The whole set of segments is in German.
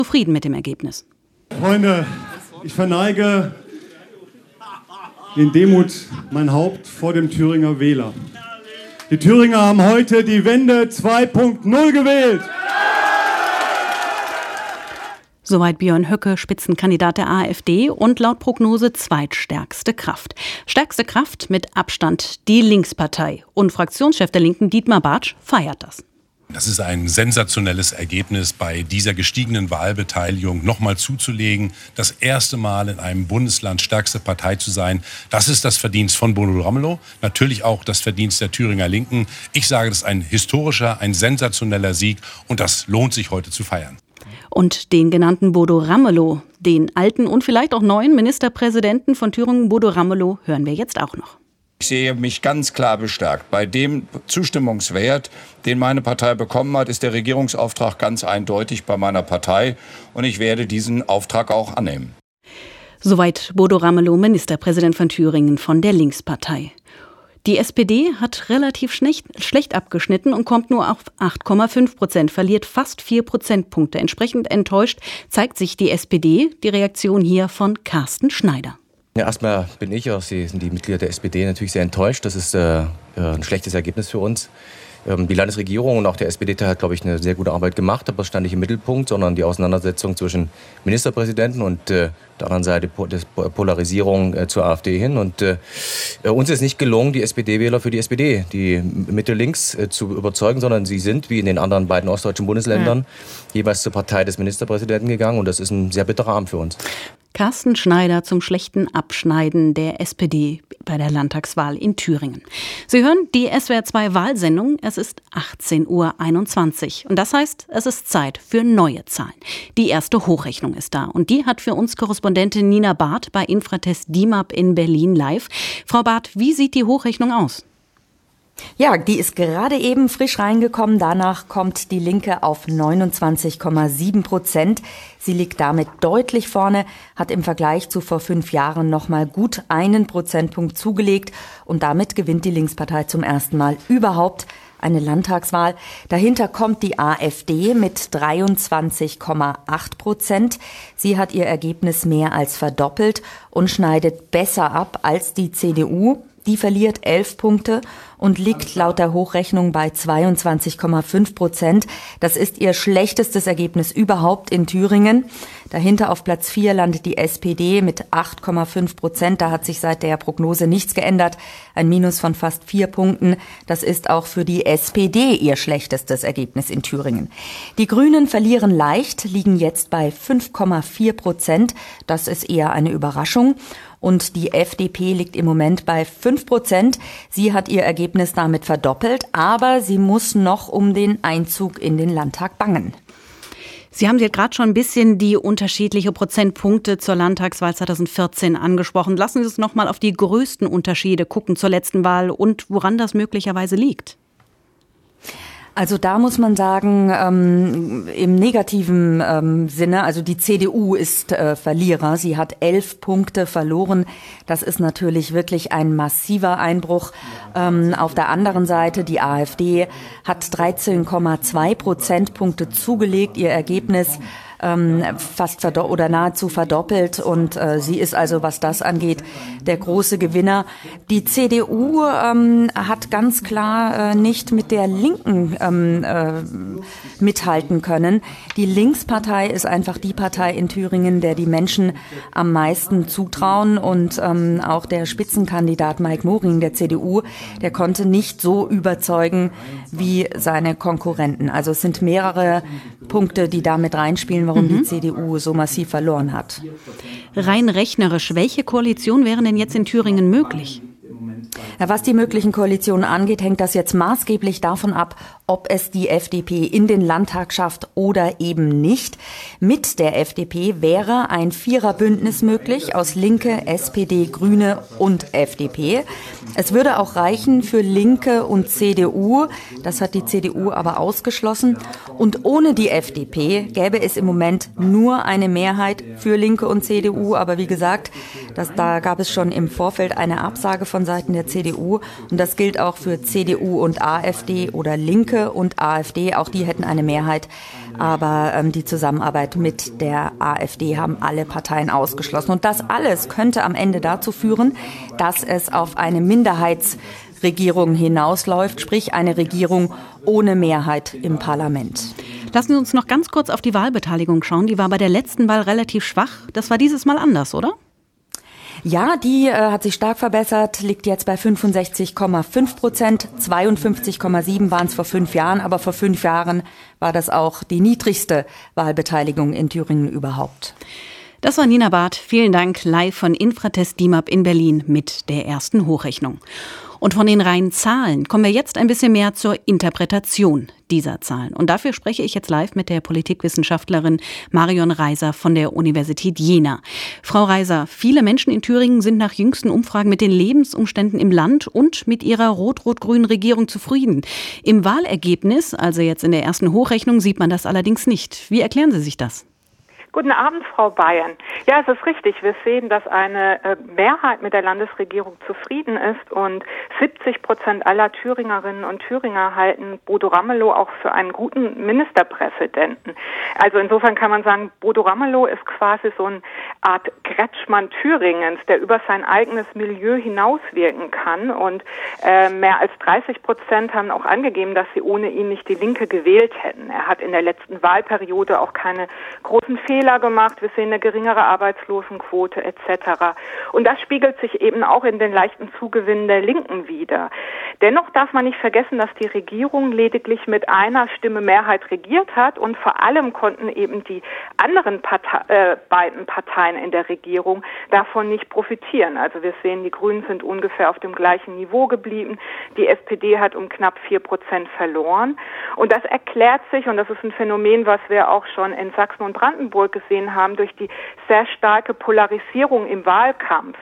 zufrieden mit dem Ergebnis. Freunde, ich verneige in Demut mein Haupt vor dem Thüringer Wähler. Die Thüringer haben heute die Wende 2.0 gewählt. Soweit Björn Höcke, Spitzenkandidat der AfD und laut Prognose zweitstärkste Kraft. Stärkste Kraft mit Abstand die Linkspartei. Und Fraktionschef der Linken Dietmar Bartsch feiert das. Das ist ein sensationelles Ergebnis, bei dieser gestiegenen Wahlbeteiligung nochmal zuzulegen. Das erste Mal in einem Bundesland stärkste Partei zu sein. Das ist das Verdienst von Bodo Ramelow. Natürlich auch das Verdienst der Thüringer Linken. Ich sage, das ist ein historischer, ein sensationeller Sieg. Und das lohnt sich heute zu feiern. Und den genannten Bodo Ramelow, den alten und vielleicht auch neuen Ministerpräsidenten von Thüringen, Bodo Ramelow, hören wir jetzt auch noch. Ich sehe mich ganz klar bestärkt. Bei dem Zustimmungswert, den meine Partei bekommen hat, ist der Regierungsauftrag ganz eindeutig bei meiner Partei. Und ich werde diesen Auftrag auch annehmen. Soweit Bodo Ramelow, Ministerpräsident von Thüringen von der Linkspartei. Die SPD hat relativ schlecht abgeschnitten und kommt nur auf 8,5%, verliert fast 4 Prozentpunkte. Entsprechend enttäuscht zeigt sich die SPD. Die Reaktion hier von Carsten Schneider. Ja, erstmal bin ich, auch Sie sind die Mitglieder der SPD, natürlich sehr enttäuscht. Das ist ein schlechtes Ergebnis für uns. Die Landesregierung und auch der SPD hat, glaube ich, eine sehr gute Arbeit gemacht, aber das stand nicht im Mittelpunkt, sondern die Auseinandersetzung zwischen Ministerpräsidenten und der anderen Seite der Polarisierung zur AfD hin. Und uns ist nicht gelungen, die SPD-Wähler für die SPD, die Mitte-Links zu überzeugen, sondern sie sind, wie in den anderen beiden ostdeutschen Bundesländern, jeweils zur Partei des Ministerpräsidenten gegangen. Und das ist ein sehr bitterer Abend für uns. Carsten Schneider zum schlechten Abschneiden der SPD bei der Landtagswahl in Thüringen. Sie hören die SWR2-Wahlsendung. Es ist 18:21 Uhr. Und das heißt, es ist Zeit für neue Zahlen. Die erste Hochrechnung ist da. Und die hat für uns Korrespondentin Nina Barth bei Infratest DIMAP in Berlin live. Frau Barth, wie sieht die Hochrechnung aus? Ja, die ist gerade eben frisch reingekommen. Danach kommt die Linke auf 29,7%. Sie liegt damit deutlich vorne, hat im Vergleich zu vor 5 Jahren nochmal gut 1 Prozentpunkt zugelegt. Und damit gewinnt die Linkspartei zum ersten Mal überhaupt eine Landtagswahl. Dahinter kommt die AfD mit 23,8%. Sie hat ihr Ergebnis mehr als verdoppelt und schneidet besser ab als die CDU. Die verliert 11 Punkte und liegt laut der Hochrechnung bei 22,5%. Das ist ihr schlechtestes Ergebnis überhaupt in Thüringen. Dahinter auf Platz 4 landet die SPD mit 8,5%. Da hat sich seit der Prognose nichts geändert. Ein Minus von fast 4 Punkten. Das ist auch für die SPD ihr schlechtestes Ergebnis in Thüringen. Die Grünen verlieren leicht, liegen jetzt bei 5,4%. Das ist eher eine Überraschung. Und die FDP liegt im Moment bei 5%. Sie hat ihr Ergebnis damit verdoppelt, aber sie muss noch um den Einzug in den Landtag bangen. Sie haben jetzt gerade schon ein bisschen die unterschiedlichen Prozentpunkte zur Landtagswahl 2014 angesprochen. Lassen Sie uns noch mal auf die größten Unterschiede gucken zur letzten Wahl und woran das möglicherweise liegt. Also da muss man sagen, im negativen Sinne, also die CDU ist Verlierer. Sie hat 11 Punkte verloren. Das ist natürlich wirklich ein massiver Einbruch. Auf der anderen Seite, die AfD hat 13,2 Prozentpunkte zugelegt. Ihr Ergebnis fast oder nahezu verdoppelt und sie ist also, was das angeht, der große Gewinner. Die CDU hat ganz klar nicht mit der Linken mithalten können. Die Linkspartei ist einfach die Partei in Thüringen, der die Menschen am meisten zutrauen und auch der Spitzenkandidat Mike Moring der CDU, der konnte nicht so überzeugen wie seine Konkurrenten. Also es sind mehrere Punkte, die damit reinspielen, warum die CDU so massiv verloren hat. Rein rechnerisch, welche Koalition wären denn jetzt in Thüringen möglich? Ja, was die möglichen Koalitionen angeht, hängt das jetzt maßgeblich davon ab, ob es die FDP in den Landtag schafft oder eben nicht. Mit der FDP wäre ein Viererbündnis möglich aus Linke, SPD, Grüne und FDP. Es würde auch reichen für Linke und CDU. Das hat die CDU aber ausgeschlossen. Und ohne die FDP gäbe es im Moment nur eine Mehrheit für Linke und CDU. Aber wie gesagt, da gab es schon im Vorfeld eine Absage von Seiten der CDU. CDU. Und das gilt auch für CDU und AfD oder Linke und AfD. Auch die hätten eine Mehrheit. Aber die Zusammenarbeit mit der AfD haben alle Parteien ausgeschlossen. Und das alles könnte am Ende dazu führen, dass es auf eine Minderheitsregierung hinausläuft, sprich eine Regierung ohne Mehrheit im Parlament. Lassen Sie uns noch ganz kurz auf die Wahlbeteiligung schauen. Die war bei der letzten Wahl relativ schwach. Das war dieses Mal anders, oder? Ja, die hat sich stark verbessert, liegt jetzt bei 65,5%. 52,7 waren es vor 5 Jahren, aber vor 5 Jahren war das auch die niedrigste Wahlbeteiligung in Thüringen überhaupt. Das war Nina Barth. Vielen Dank, live von Infratest DIMAP in Berlin mit der ersten Hochrechnung. Und von den reinen Zahlen kommen wir jetzt ein bisschen mehr zur Interpretation dieser Zahlen. Und dafür spreche ich jetzt live mit der Politikwissenschaftlerin Marion Reiser von der Universität Jena. Frau Reiser, viele Menschen in Thüringen sind nach jüngsten Umfragen mit den Lebensumständen im Land und mit ihrer rot-rot-grünen Regierung zufrieden. Im Wahlergebnis, also jetzt in der ersten Hochrechnung, sieht man das allerdings nicht. Wie erklären Sie sich das? Guten Abend, Frau Bayern. Ja, es ist richtig. Wir sehen, dass eine Mehrheit mit der Landesregierung zufrieden ist und 70% aller Thüringerinnen und Thüringer halten Bodo Ramelow auch für einen guten Ministerpräsidenten. Also insofern kann man sagen, Bodo Ramelow ist quasi so eine Art Kretschmann Thüringens, der über sein eigenes Milieu hinauswirken kann. Und mehr als 30% haben auch angegeben, dass sie ohne ihn nicht die Linke gewählt hätten. Er hat in der letzten Wahlperiode auch keine großen Fehler gemacht. Wir sehen eine geringere Arbeitslosenquote etc. Und das spiegelt sich eben auch in den leichten Zugewinnen der Linken wider. Dennoch darf man nicht vergessen, dass die Regierung lediglich mit einer Stimme Mehrheit regiert hat und vor allem konnten eben die anderen beiden Parteien in der Regierung davon nicht profitieren. Also wir sehen, die Grünen sind ungefähr auf dem gleichen Niveau geblieben. Die SPD hat um knapp 4% verloren. Und das erklärt sich, und das ist ein Phänomen, was wir auch schon in Sachsen und Brandenburg gesehen haben, durch die sehr starke Polarisierung im Wahlkampf,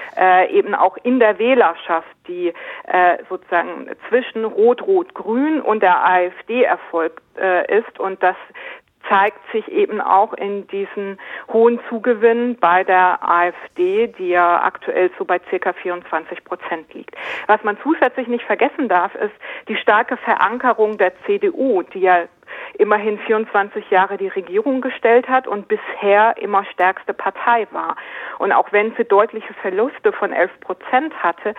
eben auch in der Wählerschaft, die sozusagen zwischen Rot-Rot-Grün und der AfD erfolgt ist. Und das zeigt sich eben auch in diesen hohen Zugewinnen bei der AfD, die ja aktuell so bei ca. 24% liegt. Was man zusätzlich nicht vergessen darf, ist die starke Verankerung der CDU, die ja immerhin 24 Jahre die Regierung gestellt hat und bisher immer stärkste Partei war. Und auch wenn sie deutliche Verluste von 11% hatte,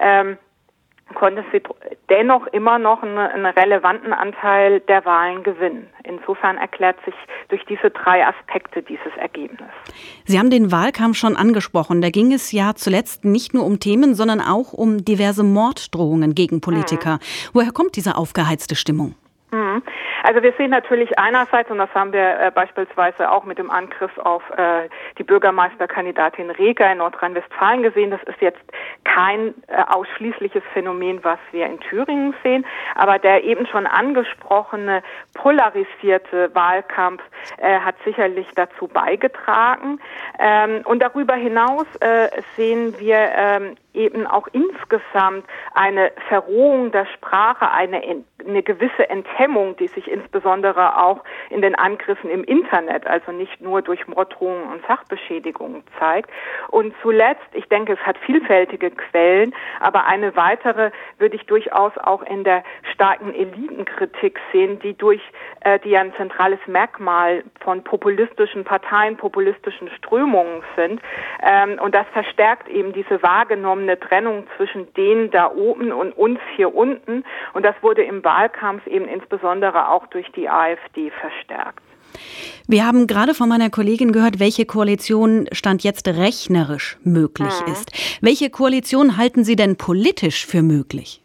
konnte sie dennoch immer noch einen relevanten Anteil der Wahlen gewinnen. Insofern erklärt sich durch diese 3 Aspekte dieses Ergebnis. Sie haben den Wahlkampf schon angesprochen. Da ging es ja zuletzt nicht nur um Themen, sondern auch um diverse Morddrohungen gegen Politiker. Woher kommt diese aufgeheizte Stimmung? Also wir sehen natürlich einerseits, und das haben wir beispielsweise auch mit dem Angriff auf die Bürgermeisterkandidatin Reker in Nordrhein-Westfalen gesehen, das ist jetzt kein ausschließliches Phänomen, was wir in Thüringen sehen, aber der eben schon angesprochene polarisierte Wahlkampf hat sicherlich dazu beigetragen. Und darüber hinaus sehen wir eben auch insgesamt eine Verrohung der Sprache, eine gewisse Enthemmung, die sich insbesondere auch in den Angriffen im Internet, also nicht nur durch Morddrohungen und Sachbeschädigungen zeigt. Und zuletzt, ich denke, es hat vielfältige Quellen, aber eine weitere würde ich durchaus auch in der starken Elitenkritik sehen, die ja ein zentrales Merkmal von populistischen Parteien, populistischen Strömungen sind. Und das verstärkt eben diese wahrgenommene Trennung zwischen denen da oben und uns hier unten. Und das wurde im Wahlkampf eben insbesondere auch durch die AfD verstärkt. Wir haben gerade von meiner Kollegin gehört, welche Koalition Stand jetzt rechnerisch möglich ist. Welche Koalition halten Sie denn politisch für möglich?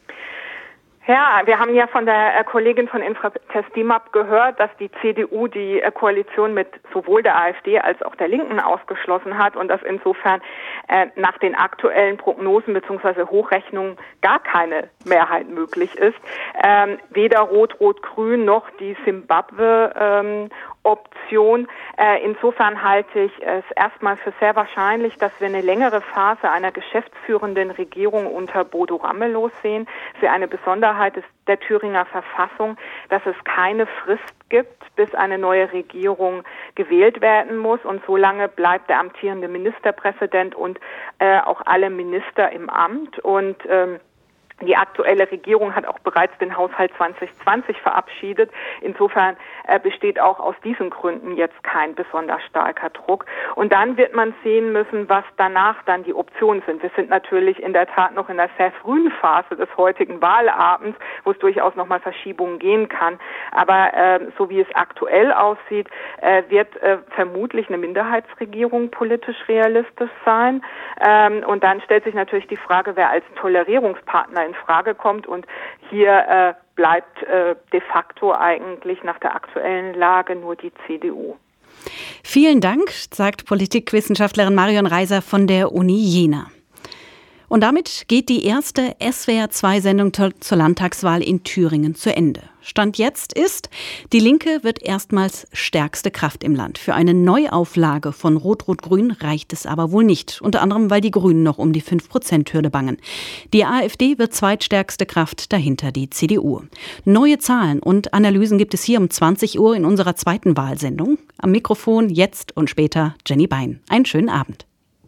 Ja, wir haben ja von der Kollegin von Infratest DIMAP gehört, dass die CDU die Koalition mit sowohl der AfD als auch der Linken ausgeschlossen hat und dass insofern nach den aktuellen Prognosen bzw. Hochrechnungen gar keine Mehrheit möglich ist. Weder Rot-Rot-Grün noch die Zimbabwe Option. Insofern halte ich es erstmal für sehr wahrscheinlich, dass wir eine längere Phase einer geschäftsführenden Regierung unter Bodo Ramelow sehen. Für eine Besonderheit ist der Thüringer Verfassung, dass es keine Frist gibt, bis eine neue Regierung gewählt werden muss. Und solange bleibt der amtierende Ministerpräsident und auch alle Minister im Amt. Und die aktuelle Regierung hat auch bereits den Haushalt 2020 verabschiedet. Insofern besteht auch aus diesen Gründen jetzt kein besonders starker Druck. Und dann wird man sehen müssen, was danach dann die Optionen sind. Wir sind natürlich in der Tat noch in einer sehr frühen Phase des heutigen Wahlabends, wo es durchaus nochmal Verschiebungen gehen kann. Aber so wie es aktuell aussieht, wird vermutlich eine Minderheitsregierung politisch realistisch sein. Und dann stellt sich natürlich die Frage, wer als Tolerierungspartner in Frage kommt, und hier bleibt de facto eigentlich nach der aktuellen Lage nur die CDU. Vielen Dank, sagt Politikwissenschaftlerin Marion Reiser von der Uni Jena. Und damit geht die erste SWR2-Sendung zur Landtagswahl in Thüringen zu Ende. Stand jetzt ist, die Linke wird erstmals stärkste Kraft im Land. Für eine Neuauflage von Rot-Rot-Grün reicht es aber wohl nicht. Unter anderem, weil die Grünen noch um die 5%-Hürde bangen. Die AfD wird zweitstärkste Kraft, dahinter die CDU. Neue Zahlen und Analysen gibt es hier um 20 Uhr in unserer zweiten Wahlsendung. Am Mikrofon jetzt und später Jenny Bein. Einen schönen Abend.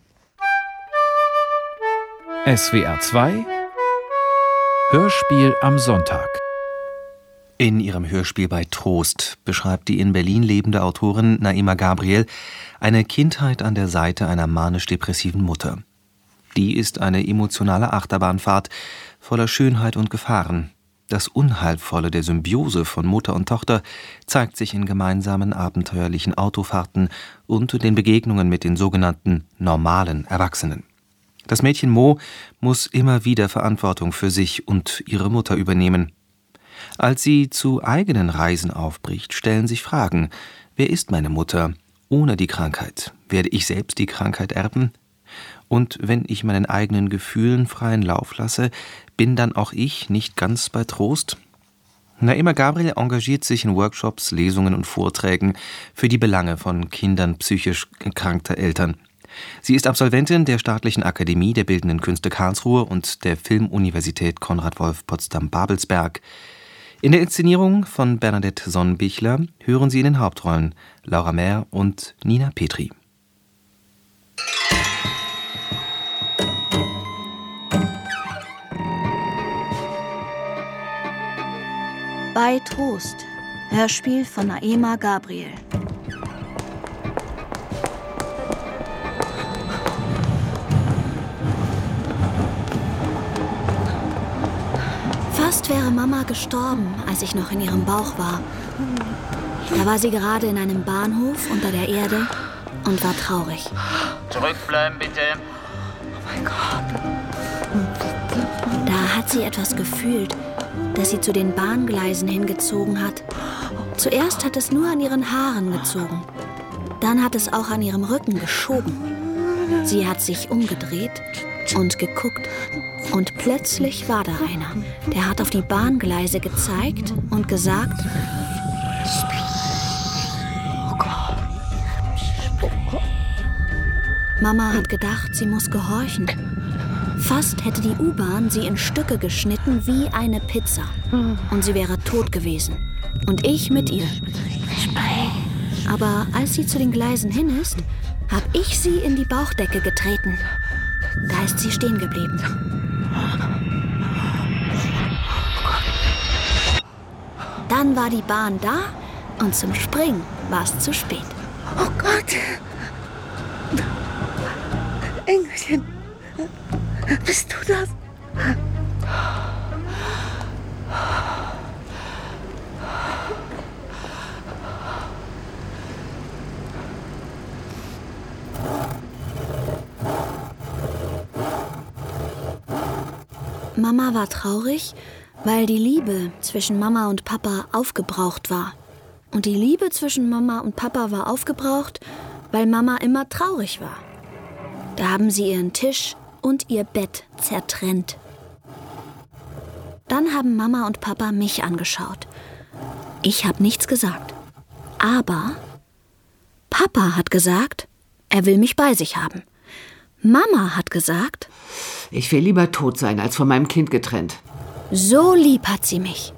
SWR2 Hörspiel am Sonntag. In ihrem Hörspiel bei Trost beschreibt die in Berlin lebende Autorin Naima Gabriel eine Kindheit an der Seite einer manisch-depressiven Mutter. Die ist eine emotionale Achterbahnfahrt voller Schönheit und Gefahren. Das Unheilvolle der Symbiose von Mutter und Tochter zeigt sich in gemeinsamen abenteuerlichen Autofahrten und den Begegnungen mit den sogenannten normalen Erwachsenen. Das Mädchen Mo muss immer wieder Verantwortung für sich und ihre Mutter übernehmen. Als sie zu eigenen Reisen aufbricht, stellen sich Fragen: Wer ist meine Mutter ohne die Krankheit? Werde ich selbst die Krankheit erben? Und wenn ich meinen eigenen Gefühlen freien Lauf lasse, bin dann auch ich nicht ganz bei Trost? Naima Gabriel engagiert sich in Workshops, Lesungen und Vorträgen für die Belange von Kindern psychisch erkrankter Eltern. Sie ist Absolventin der Staatlichen Akademie der Bildenden Künste Karlsruhe und der Filmuniversität Konrad Wolf Potsdam-Babelsberg. In der Inszenierung von Bernadette Sonnenbichler hören Sie in den Hauptrollen Laura Mehr und Nina Petri. Bei Trost, Hörspiel von Naima Gabriel. Fast wäre Mama gestorben, als ich noch in ihrem Bauch war. Da war sie gerade in einem Bahnhof unter der Erde und war traurig. Zurückbleiben, bitte. Oh mein Gott. Da hat sie etwas gefühlt, das sie zu den Bahngleisen hingezogen hat. Zuerst hat es nur an ihren Haaren gezogen. Dann hat es auch an ihrem Rücken geschoben. Sie hat sich umgedreht und geguckt. Und plötzlich war da einer. Der hat auf die Bahngleise gezeigt und gesagt: Oh Gott. Mama hat gedacht, sie muss gehorchen. Fast hätte die U-Bahn sie in Stücke geschnitten wie eine Pizza. Und sie wäre tot gewesen. Und ich mit ihr. Aber als sie zu den Gleisen hin ist, habe ich sie in die Bauchdecke getreten. Da ist sie stehen geblieben. Dann war die Bahn da und zum Springen war es zu spät. Oh Gott! Engelchen, bist du das? Mama war traurig, weil die Liebe zwischen Mama und Papa aufgebraucht war. Und die Liebe zwischen Mama und Papa war aufgebraucht, weil Mama immer traurig war. Da haben sie ihren Tisch und ihr Bett zertrennt. Dann haben Mama und Papa mich angeschaut. Ich habe nichts gesagt. Aber Papa hat gesagt, er will mich bei sich haben. Mama hat gesagt, ich will lieber tot sein, als von meinem Kind getrennt. So lieb hat sie mich.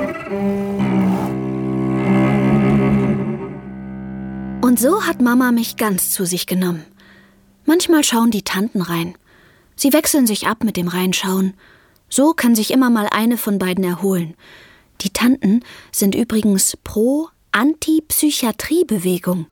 Und so hat Mama mich ganz zu sich genommen. Manchmal schauen die Tanten rein. Sie wechseln sich ab mit dem Reinschauen. So kann sich immer mal eine von beiden erholen. Die Tanten sind übrigens pro Antipsychiatriebewegung.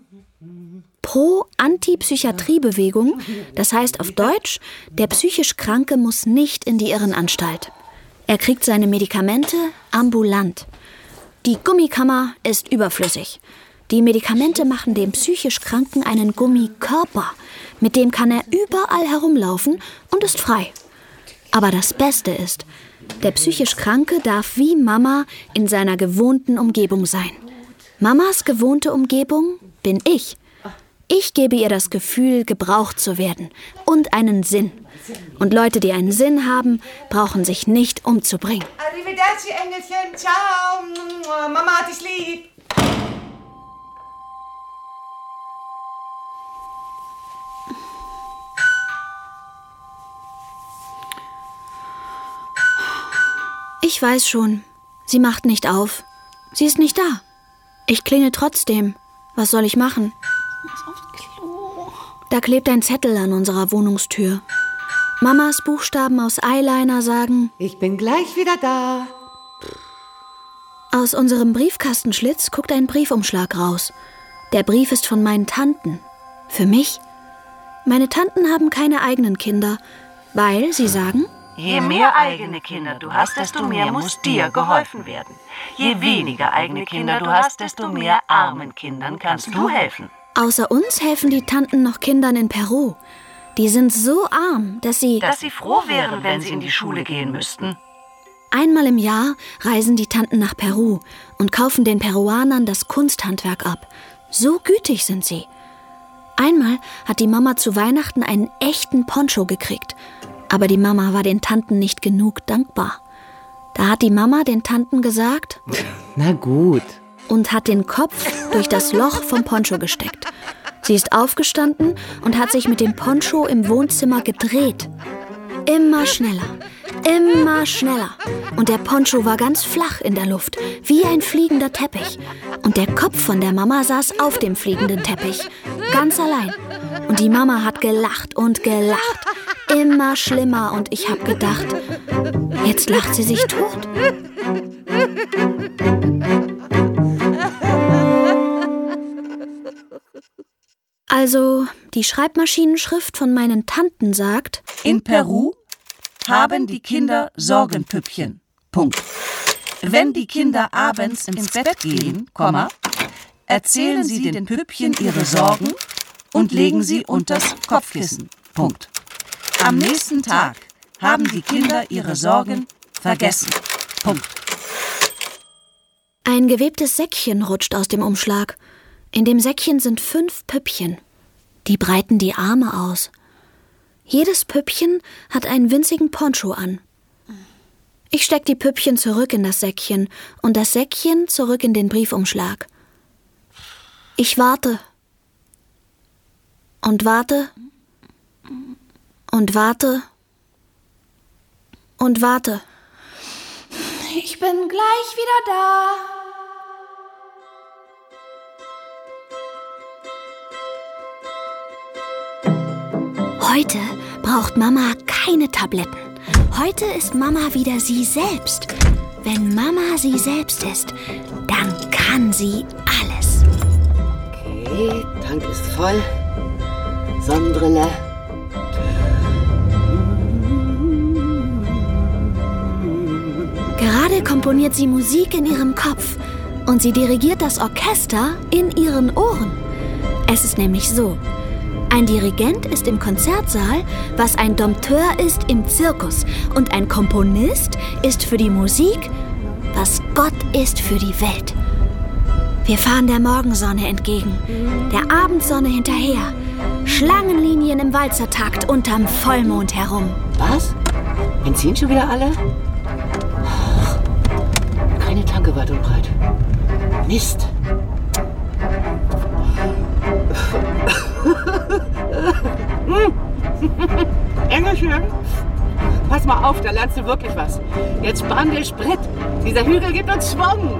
Pro-Antipsychiatriebewegung, das heißt auf Deutsch, der psychisch Kranke muss nicht in die Irrenanstalt. Er kriegt seine Medikamente ambulant. Die Gummikammer ist überflüssig. Die Medikamente machen dem psychisch Kranken einen Gummikörper. Mit dem kann er überall herumlaufen und ist frei. Aber das Beste ist, der psychisch Kranke darf wie Mama in seiner gewohnten Umgebung sein. Mamas gewohnte Umgebung bin ich. Ich gebe ihr das Gefühl, gebraucht zu werden und einen Sinn. Und Leute, die einen Sinn haben, brauchen sich nicht umzubringen. Arrivederci, Engelchen. Ciao. Mama hat dich lieb. Ich weiß schon, sie macht nicht auf. Sie ist nicht da. Ich klingel trotzdem. Was soll ich machen? Da klebt ein Zettel an unserer Wohnungstür. Mamas Buchstaben aus Eyeliner sagen: Ich bin gleich wieder da. Aus unserem Briefkastenschlitz guckt ein Briefumschlag raus. Der Brief ist von meinen Tanten. Für mich? Meine Tanten haben keine eigenen Kinder, weil sie sagen: Je mehr eigene Kinder du hast, desto mehr muss dir geholfen werden. Je weniger eigene Kinder du hast, desto mehr armen Kindern kannst du helfen. Außer uns helfen die Tanten noch Kindern in Peru. Die sind so arm, dass sie froh wären, wenn sie in die Schule gehen müssten. Einmal im Jahr reisen die Tanten nach Peru und kaufen den Peruanern das Kunsthandwerk ab. So gütig sind sie. Einmal hat die Mama zu Weihnachten einen echten Poncho gekriegt. Aber die Mama war den Tanten nicht genug dankbar. Da hat die Mama den Tanten gesagt: Na gut. Und hat den Kopf durch das Loch vom Poncho gesteckt. Sie ist aufgestanden und hat sich mit dem Poncho im Wohnzimmer gedreht. Immer schneller, immer schneller. Und der Poncho war ganz flach in der Luft, wie ein fliegender Teppich. Und der Kopf von der Mama saß auf dem fliegenden Teppich, ganz allein. Und die Mama hat gelacht und gelacht. Immer schlimmer. Und ich habe gedacht, jetzt lacht sie sich tot. Also, die Schreibmaschinenschrift von meinen Tanten sagt: In Peru haben die Kinder Sorgenpüppchen. Punkt. Wenn die Kinder abends ins Bett gehen, erzählen sie den Püppchen ihre Sorgen und legen sie unters Kopfkissen. Punkt. Am nächsten Tag haben die Kinder ihre Sorgen vergessen. Punkt. Ein gewebtes Säckchen rutscht aus dem Umschlag. In dem Säckchen sind 5 Püppchen. Die breiten die Arme aus. Jedes Püppchen hat einen winzigen Poncho an. Ich steck die Püppchen zurück in das Säckchen und das Säckchen zurück in den Briefumschlag. Ich warte. Und warte. Und warte. Und warte. Ich bin gleich wieder da. Heute braucht Mama keine Tabletten. Heute ist Mama wieder sie selbst. Wenn Mama sie selbst ist, dann kann sie alles. Okay, Tank ist voll. Sonnenbrille. Gerade komponiert sie Musik in ihrem Kopf und sie dirigiert das Orchester in ihren Ohren. Es ist nämlich so: Ein Dirigent ist im Konzertsaal, was ein Dompteur ist im Zirkus. Und ein Komponist ist für die Musik, was Gott ist für die Welt. Wir fahren der Morgensonne entgegen, der Abendsonne hinterher. Schlangenlinien im Walzertakt unterm Vollmond herum. Was? Benzin schon wieder alle? Keine Tanke weit und breit. Mist. pass mal auf, da lernst du wirklich was. Jetzt spann dir Sprit. Dieser Hügel gibt uns Schwung.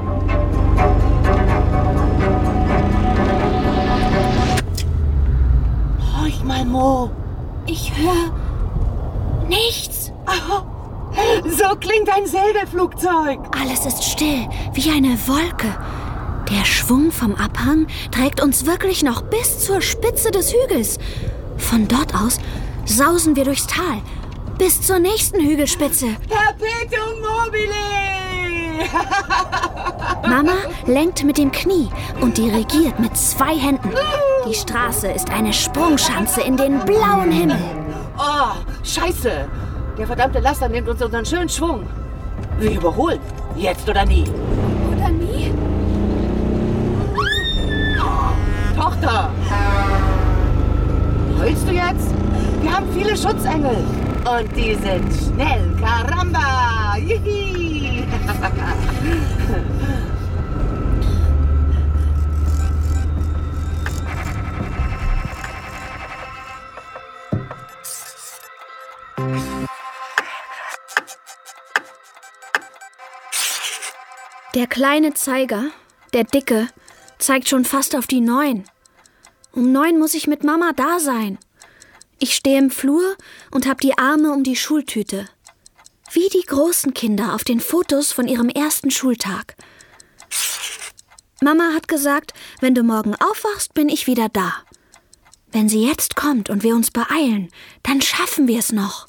Horch mal, Mo. Ich höre nichts. Oh, so klingt ein Segelflugzeug. Alles ist still, wie eine Wolke. Der Schwung vom Abhang trägt uns wirklich noch bis zur Spitze des Hügels. Von dort aus sausen wir durchs Tal, bis zur nächsten Hügelspitze. Perpetuum mobile! Mama lenkt mit dem Knie und dirigiert mit 2 Händen. Die Straße ist eine Sprungschanze in den blauen Himmel. Oh, scheiße! Der verdammte Laster nimmt uns unseren schönen Schwung. Wir überholen. Jetzt oder nie. Oder nie? Tochter! Heulst du jetzt? Wir haben viele Schutzengel. Und die sind schnell. Caramba! Jihi! Der kleine Zeiger, der dicke, zeigt schon fast auf die 9. Um 9 muss ich mit Mama da sein. Ich stehe im Flur und habe die Arme um die Schultüte. Wie die großen Kinder auf den Fotos von ihrem ersten Schultag. Mama hat gesagt, wenn du morgen aufwachst, bin ich wieder da. Wenn sie jetzt kommt und wir uns beeilen, dann schaffen wir es noch.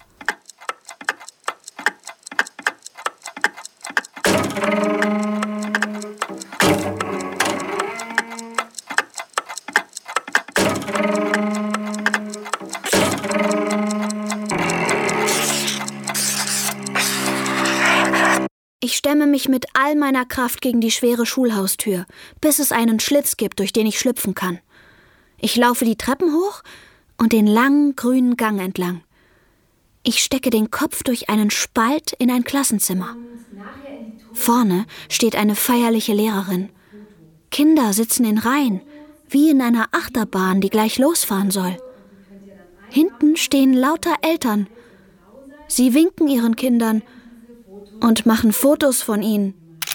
Ich stemme mich mit all meiner Kraft gegen die schwere Schulhaustür, bis es einen Schlitz gibt, durch den ich schlüpfen kann. Ich laufe die Treppen hoch und den langen grünen Gang entlang. Ich stecke den Kopf durch einen Spalt in ein Klassenzimmer. Vorne steht eine feierliche Lehrerin. Kinder sitzen in Reihen, wie in einer Achterbahn, die gleich losfahren soll. Hinten stehen lauter Eltern. Sie winken ihren Kindern und machen Fotos von ihnen.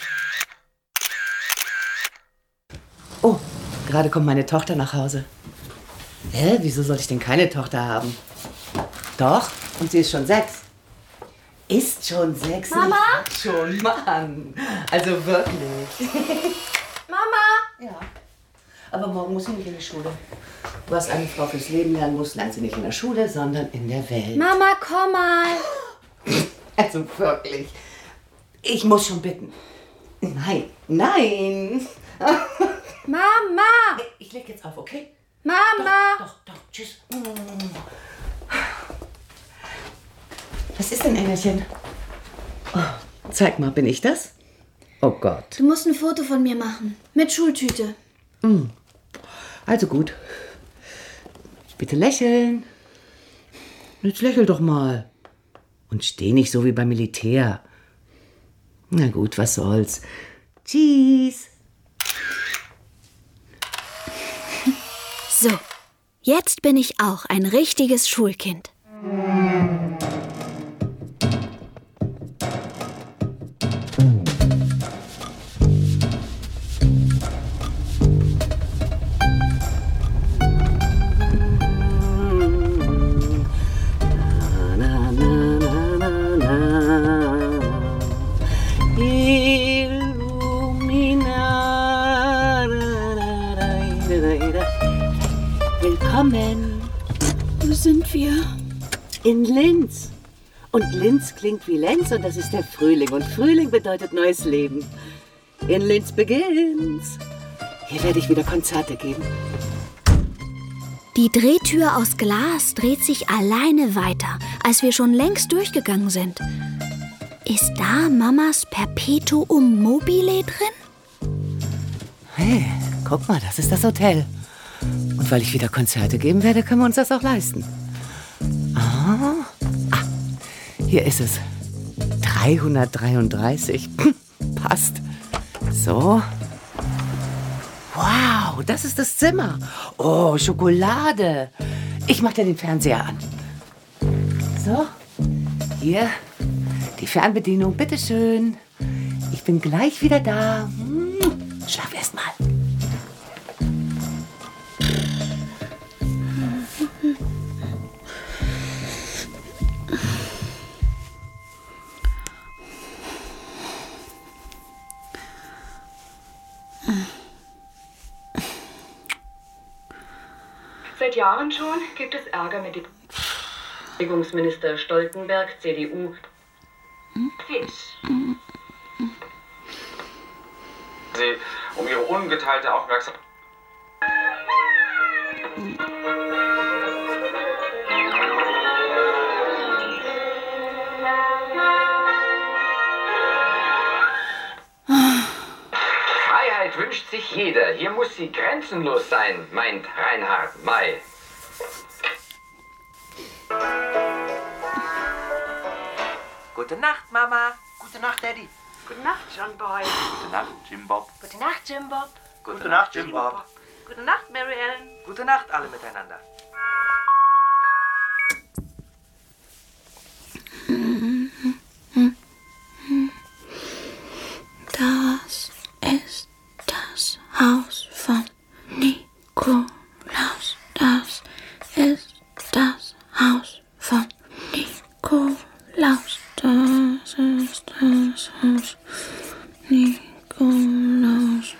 Oh, gerade kommt meine Tochter nach Hause. Hä, wieso soll ich denn keine Tochter haben? Doch, und sie ist schon 6. Ist schon 6? Mama? Schon, Mann. Also wirklich. Mama! Ja. Aber morgen muss sie nicht in die Schule. Was eine Frau fürs Leben lernen muss, lernt sie nicht in der Schule, sondern in der Welt. Mama, komm mal! Also wirklich. Ich muss schon bitten. Nein, nein. Mama! Ich leg jetzt auf, okay? Mama! Doch, tschüss. Was ist denn, Engelchen? Oh, zeig mal, bin ich das? Oh Gott. Du musst ein Foto von mir machen. Mit Schultüte. Also gut. Bitte lächeln. Jetzt lächel doch mal. Und steh nicht so wie beim Militär. Na gut, was soll's. Tschüss. So, jetzt bin ich auch ein richtiges Schulkind. Willkommen. Wo sind wir? In Linz. Und Linz klingt wie Lenz und das ist der Frühling. Und Frühling bedeutet neues Leben. In Linz beginnt's. Hier werde ich wieder Konzerte geben. Die Drehtür aus Glas dreht sich alleine weiter, als wir schon längst durchgegangen sind. Ist da Mamas Perpetuum mobile drin? Hey, guck mal, das ist das Hotel. Und weil ich wieder Konzerte geben werde, können wir uns das auch leisten. Hier ist es. 333. Passt. So. Wow, das ist das Zimmer. Oh, Schokolade. Ich mach dir den Fernseher an. So, hier Die Fernbedienung, bitteschön. Ich bin gleich wieder da. Schlaf erst mal. Seit Jahren schon gibt es Ärger mit dem Verteidigungsminister Stoltenberg, CDU. Fisch. Sie um Ihre ungeteilte Aufmerksamkeit. Freiheit wünscht sich jeder. Hier muss sie grenzenlos sein, meint Reinhard May. Gute Nacht, Mama. Gute Nacht, Daddy. Gute Nacht, John Boy. Gute Nacht, Jim Bob. Gute Nacht, Jim Bob. Gute Nacht, Jim Bob. Gute Nacht, Mary Ellen. Gute Nacht, alle miteinander. Das ist das Haus von Nikolaus. Das ist das Haus von Nikolaus. Das ist das Haus Nikolaus.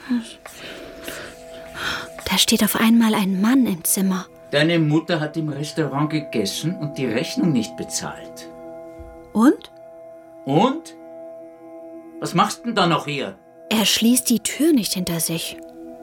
Da steht auf einmal ein Mann im Zimmer. Deine Mutter hat im Restaurant gegessen und die Rechnung nicht bezahlt. Und? Und? Was machst du denn da noch hier? Er schließt die Tür nicht hinter sich.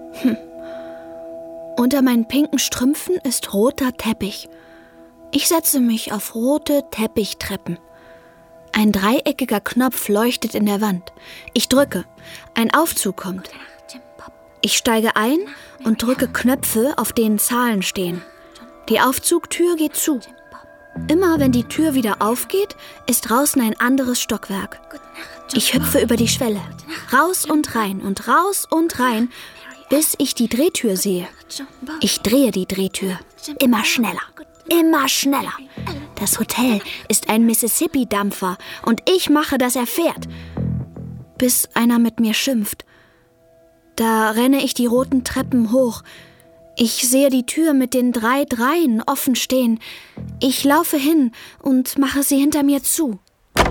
Unter meinen pinken Strümpfen ist roter Teppich. Ich setze mich auf rote Teppichtreppen. Ein dreieckiger Knopf leuchtet in der Wand. Ich drücke. Ein Aufzug kommt. Ich steige ein und drücke Knöpfe, auf denen Zahlen stehen. Die Aufzugtür geht zu. Immer wenn die Tür wieder aufgeht, ist draußen ein anderes Stockwerk. Ich hüpfe über die Schwelle. Raus und rein, bis ich die Drehtür sehe. Ich drehe die Drehtür. Immer schneller. Immer schneller. Das Hotel ist ein Mississippi-Dampfer und ich mache, dass er fährt. Bis einer mit mir schimpft. Da renne ich die roten Treppen hoch. Ich sehe die Tür mit den 3 Dreien offen stehen. Ich laufe hin und mache sie hinter mir zu.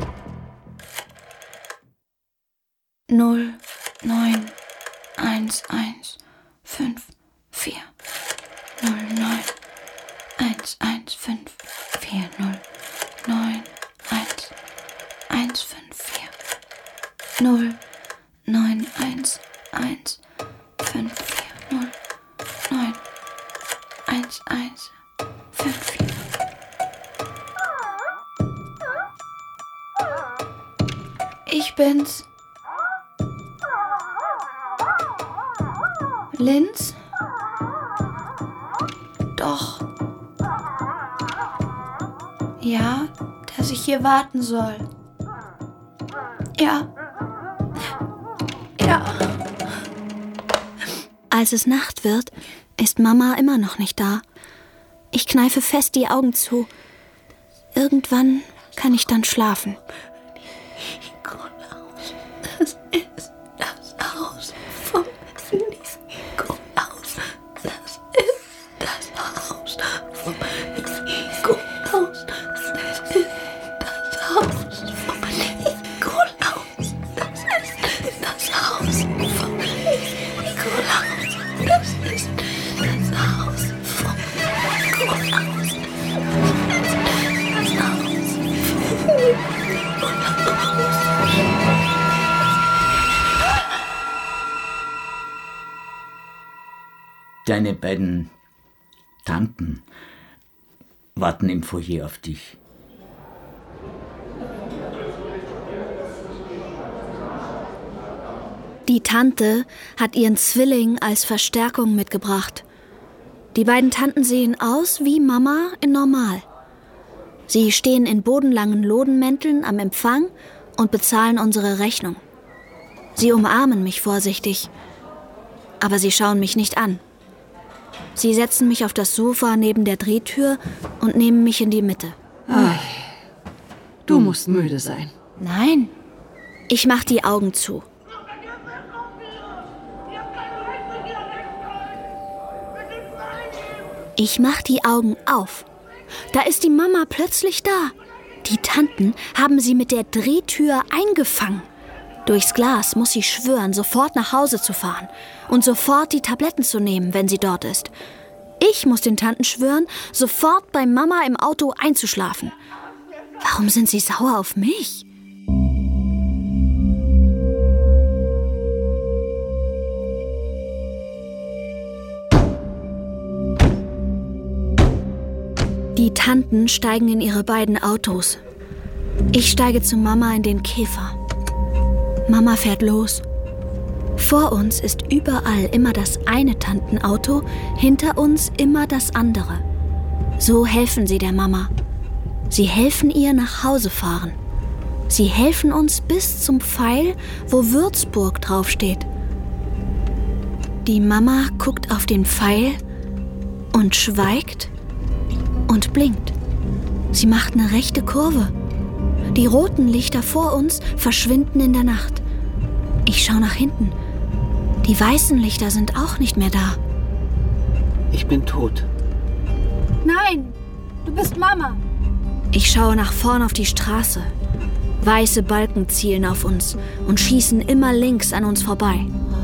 0, 9, 1, 1, 5, 4. 0, 9, 1, 1, 5, 4, 0, 9, 1, 1, 5, 4. 0, 9, 1, 1, 5, 4, 0, 9, 1, 1, 5, 4. Ich bin's. Linz? Doch. Ja, dass ich hier warten soll. Ja. Ja. Als es Nacht wird, ist Mama immer noch nicht da. Ich kneife fest die Augen zu. Irgendwann kann ich dann schlafen. Das ist das Haus von Nikolaus. Das ist das Haus von Nikolaus. Das ist das Haus von Nikolaus. Das ist das Haus von Nikolaus. Das ist das Haus von Nikolaus. Deine beiden Tanten warten im Foyer auf dich. Die Tante hat ihren Zwilling als Verstärkung mitgebracht. Die beiden Tanten sehen aus wie Mama in normal. Sie stehen in bodenlangen Lodenmänteln am Empfang und bezahlen unsere Rechnung. Sie umarmen mich vorsichtig, aber sie schauen mich nicht an. Sie setzen mich auf das Sofa neben der Drehtür und nehmen mich in die Mitte. Du musst müde sein. Nein, ich mach die Augen zu. Ich mach die Augen auf. Da ist die Mama plötzlich da. Die Tanten haben sie mit der Drehtür eingefangen. Durchs Glas muss sie schwören, sofort nach Hause zu fahren und sofort die Tabletten zu nehmen, wenn sie dort ist. Ich muss den Tanten schwören, sofort bei Mama im Auto einzuschlafen. Warum sind sie sauer auf mich? Die Tanten steigen in ihre beiden Autos. Ich steige zu Mama in den Käfer. Mama fährt los. Vor uns ist überall immer das eine Tantenauto, hinter uns immer das andere. So helfen sie der Mama. Sie helfen ihr nach Hause fahren. Sie helfen uns bis zum Pfeil, wo Würzburg draufsteht. Die Mama guckt auf den Pfeil und schweigt und blinkt. Sie macht eine rechte Kurve. Die roten Lichter vor uns verschwinden in der Nacht. Ich schaue nach hinten. Die weißen Lichter sind auch nicht mehr da. Ich bin tot. Nein, du bist Mama. Ich schaue nach vorn auf die Straße. Weiße Balken zielen auf uns und schießen immer links an uns vorbei.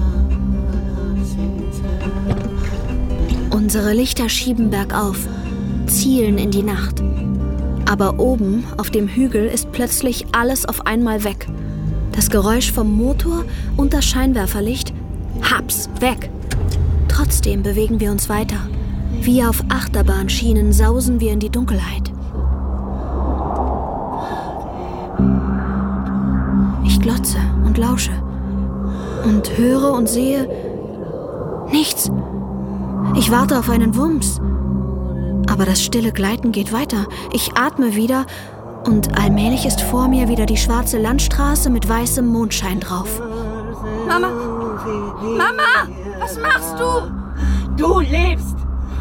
Unsere Lichter schieben bergauf, zielen in die Nacht. Aber oben auf dem Hügel ist plötzlich alles auf einmal weg. Das Geräusch vom Motor und das Scheinwerferlicht, haps, weg. Trotzdem bewegen wir uns weiter. Wie auf Achterbahnschienen sausen wir in die Dunkelheit. Ich glotze und lausche und höre und sehe nichts. Ich warte auf einen Wumms. Aber das stille Gleiten geht weiter. Ich atme wieder und allmählich ist vor mir wieder die schwarze Landstraße mit weißem Mondschein drauf. Mama! Mama! Was machst du? Du lebst!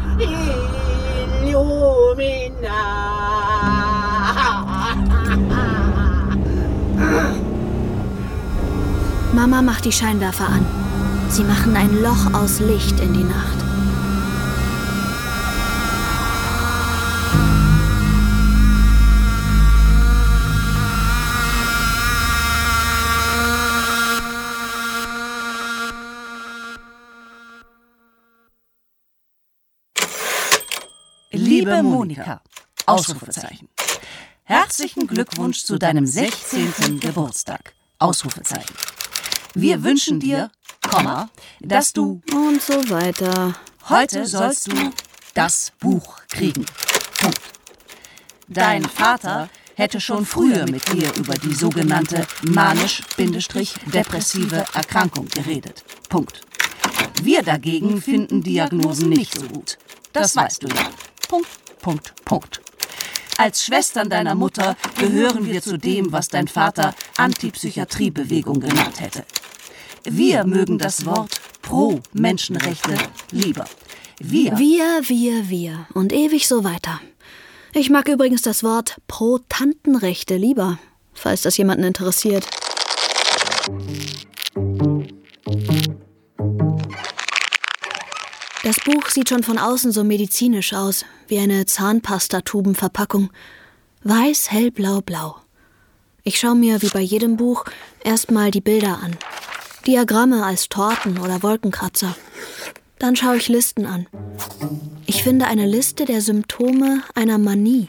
Mama macht die Scheinwerfer an. Sie machen ein Loch aus Licht in die Nacht. Liebe Monika, Ausrufezeichen. Herzlichen Glückwunsch zu deinem 16. Geburtstag. Ausrufezeichen. Wir wünschen dir, dass du und so weiter. Heute sollst du das Buch kriegen. Punkt. Dein Vater hätte schon früher mit dir über die sogenannte manisch-depressive Erkrankung geredet. Punkt. Wir dagegen finden Diagnosen nicht so gut. Das weißt du ja. Punkt, Punkt, Punkt. Als Schwestern deiner Mutter gehören wir zu dem, was dein Vater Antipsychiatriebewegung genannt hätte. Wir mögen das Wort Pro-Menschenrechte lieber. Wir und ewig so weiter. Ich mag übrigens das Wort Pro-Tantenrechte lieber, falls das jemanden interessiert. Das Buch sieht schon von außen so medizinisch aus, wie eine Zahnpastatubenverpackung. Weiß, hell, blau, blau. Ich schaue mir, wie bei jedem Buch, erstmal die Bilder an. Diagramme als Torten oder Wolkenkratzer. Dann schaue ich Listen an. Ich finde eine Liste der Symptome einer Manie.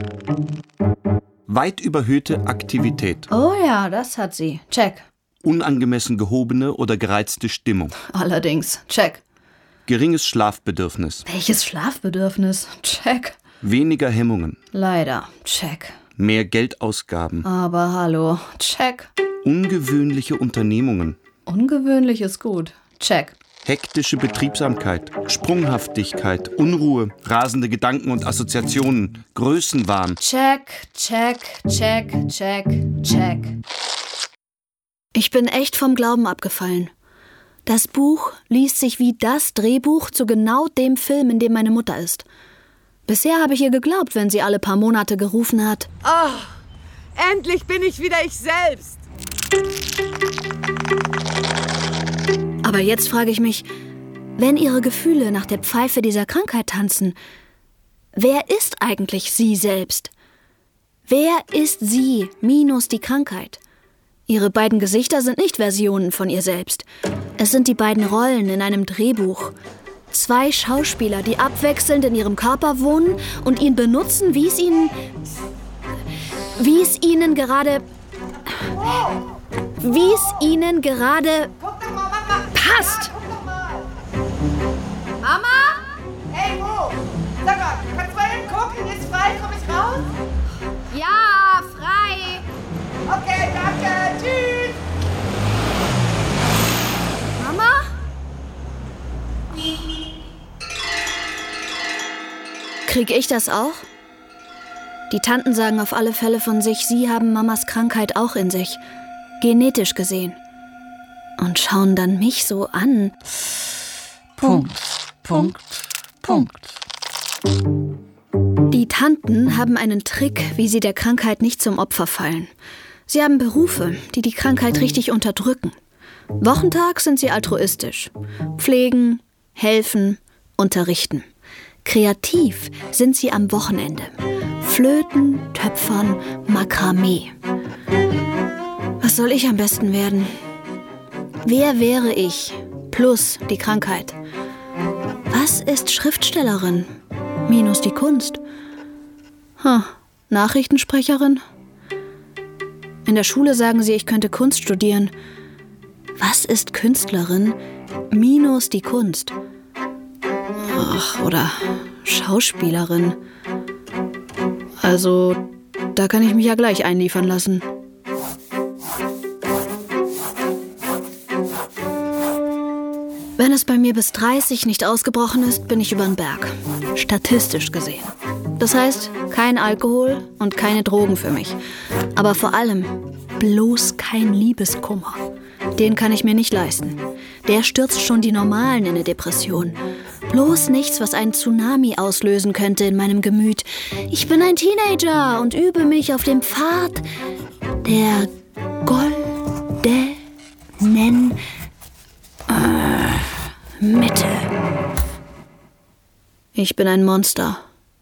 Weit überhöhte Aktivität. Oh ja, das hat sie. Check. Unangemessen gehobene oder gereizte Stimmung. Allerdings. Check. Geringes Schlafbedürfnis. Welches Schlafbedürfnis? Check. Weniger Hemmungen. Leider. Check. Mehr Geldausgaben. Aber hallo. Check. Ungewöhnliche Unternehmungen. Ungewöhnlich ist gut. Check. Hektische Betriebsamkeit, Sprunghaftigkeit, Unruhe, rasende Gedanken und Assoziationen, Größenwahn. Check, check, check, check, check. Ich bin echt vom Glauben abgefallen. Das Buch liest sich wie das Drehbuch zu genau dem Film, in dem meine Mutter ist. Bisher habe ich ihr geglaubt, wenn sie alle paar Monate gerufen hat. Oh, Endlich bin ich wieder ich selbst. Aber jetzt frage ich mich, wenn Ihre Gefühle nach der Pfeife dieser Krankheit tanzen, wer ist eigentlich Sie selbst? Wer ist Sie minus die Krankheit? Ihre beiden Gesichter sind nicht Versionen von ihr selbst. Es sind die beiden Rollen in einem Drehbuch. 2 Schauspieler, die abwechselnd in ihrem Körper wohnen und ihn benutzen, wie es ihnen gerade passt. Mama? Hey, wo? Sag mal, kannst du mal hingucken? Ist frei, komm ich raus? Ja, frei. Okay, danke, tschüss. Mama? Krieg ich das auch? Die Tanten sagen auf alle Fälle von sich, sie haben Mamas Krankheit auch in sich. Genetisch gesehen. Und schauen dann mich so an. Punkt, Punkt, Punkt. Die Tanten haben einen Trick, wie sie der Krankheit nicht zum Opfer fallen. Sie haben Berufe, die die Krankheit richtig unterdrücken. Wochentag sind sie altruistisch. Pflegen, helfen, unterrichten. Kreativ sind sie am Wochenende. Flöten, Töpfern, Makramee. Was soll ich am besten werden? Wer wäre ich plus die Krankheit? Was ist Schriftstellerin minus die Kunst? Nachrichtensprecherin? In der Schule sagen sie, ich könnte Kunst studieren. Was ist Künstlerin minus die Kunst? Oder Schauspielerin. Also, da kann ich mich ja gleich einliefern lassen. Wenn es bei mir bis 30 nicht ausgebrochen ist, bin ich übern Berg. Statistisch gesehen. Das heißt, kein Alkohol und keine Drogen für mich. Aber vor allem bloß kein Liebeskummer. Den kann ich mir nicht leisten. Der stürzt schon die Normalen in eine Depression. Bloß nichts, was einen Tsunami auslösen könnte in meinem Gemüt. Ich bin ein Teenager und übe mich auf dem Pfad der goldenen Mitte. Ich bin ein Monster.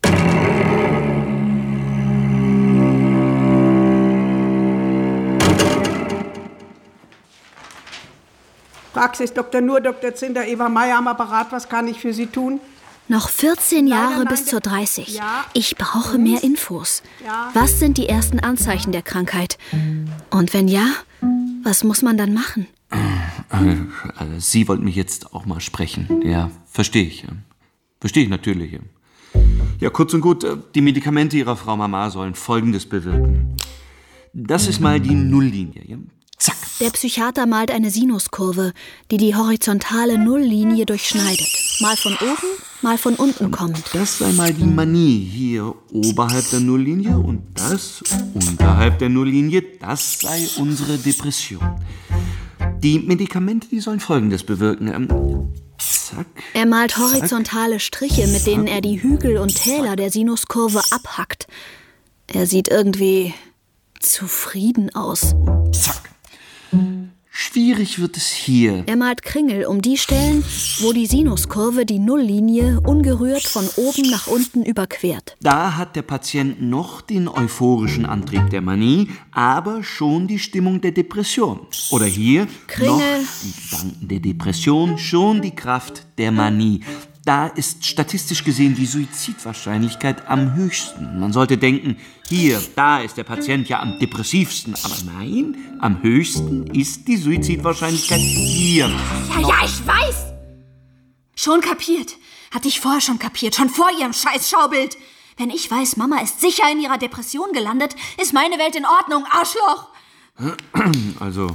Praxis Dr. Dr. Zinder, Eva Meyer am Apparat. Was kann ich für Sie tun? Noch 14 Jahre bis zur 30. Ja. Ich brauche mehr Infos. Ja. Was sind die ersten Anzeichen der Krankheit? Und wenn ja, was muss man dann machen? Sie wollten mich jetzt auch mal sprechen. Ja, verstehe ich. Verstehe ich natürlich. Ja, kurz und gut, die Medikamente Ihrer Frau Mama sollen Folgendes bewirken. Das ist mal die Nulllinie. Ja? Zack. Der Psychiater malt eine Sinuskurve, die die horizontale Nulllinie durchschneidet. Mal von oben, mal von unten kommend. Das sei mal die Manie. Hier oberhalb der Nulllinie und das unterhalb der Nulllinie. Das sei unsere Depression. Die Medikamente, die sollen Folgendes bewirken. Zack. Er malt horizontale Striche, mit denen er die Hügel und Täler der Sinuskurve abhackt. Er sieht irgendwie zufrieden aus. Zack. Schwierig wird es hier. Er malt Kringel um die Stellen, wo die Sinuskurve die Nulllinie ungerührt von oben nach unten überquert. Da hat der Patient noch den euphorischen Antrieb der Manie, aber schon die Stimmung der Depression. Oder hier Kringel. Noch die Gedanken der Depression, schon die Kraft der Manie. Da ist statistisch gesehen die Suizidwahrscheinlichkeit am höchsten. Man sollte denken, hier, da ist der Patient ja am depressivsten. Aber nein, am höchsten ist die Suizidwahrscheinlichkeit hier. Ja, ich weiß! Schon kapiert. Hatte ich vorher schon kapiert, schon vor ihrem scheiß Schaubild. Wenn ich weiß, Mama ist sicher in ihrer Depression gelandet, ist meine Welt in Ordnung, Arschloch! Also...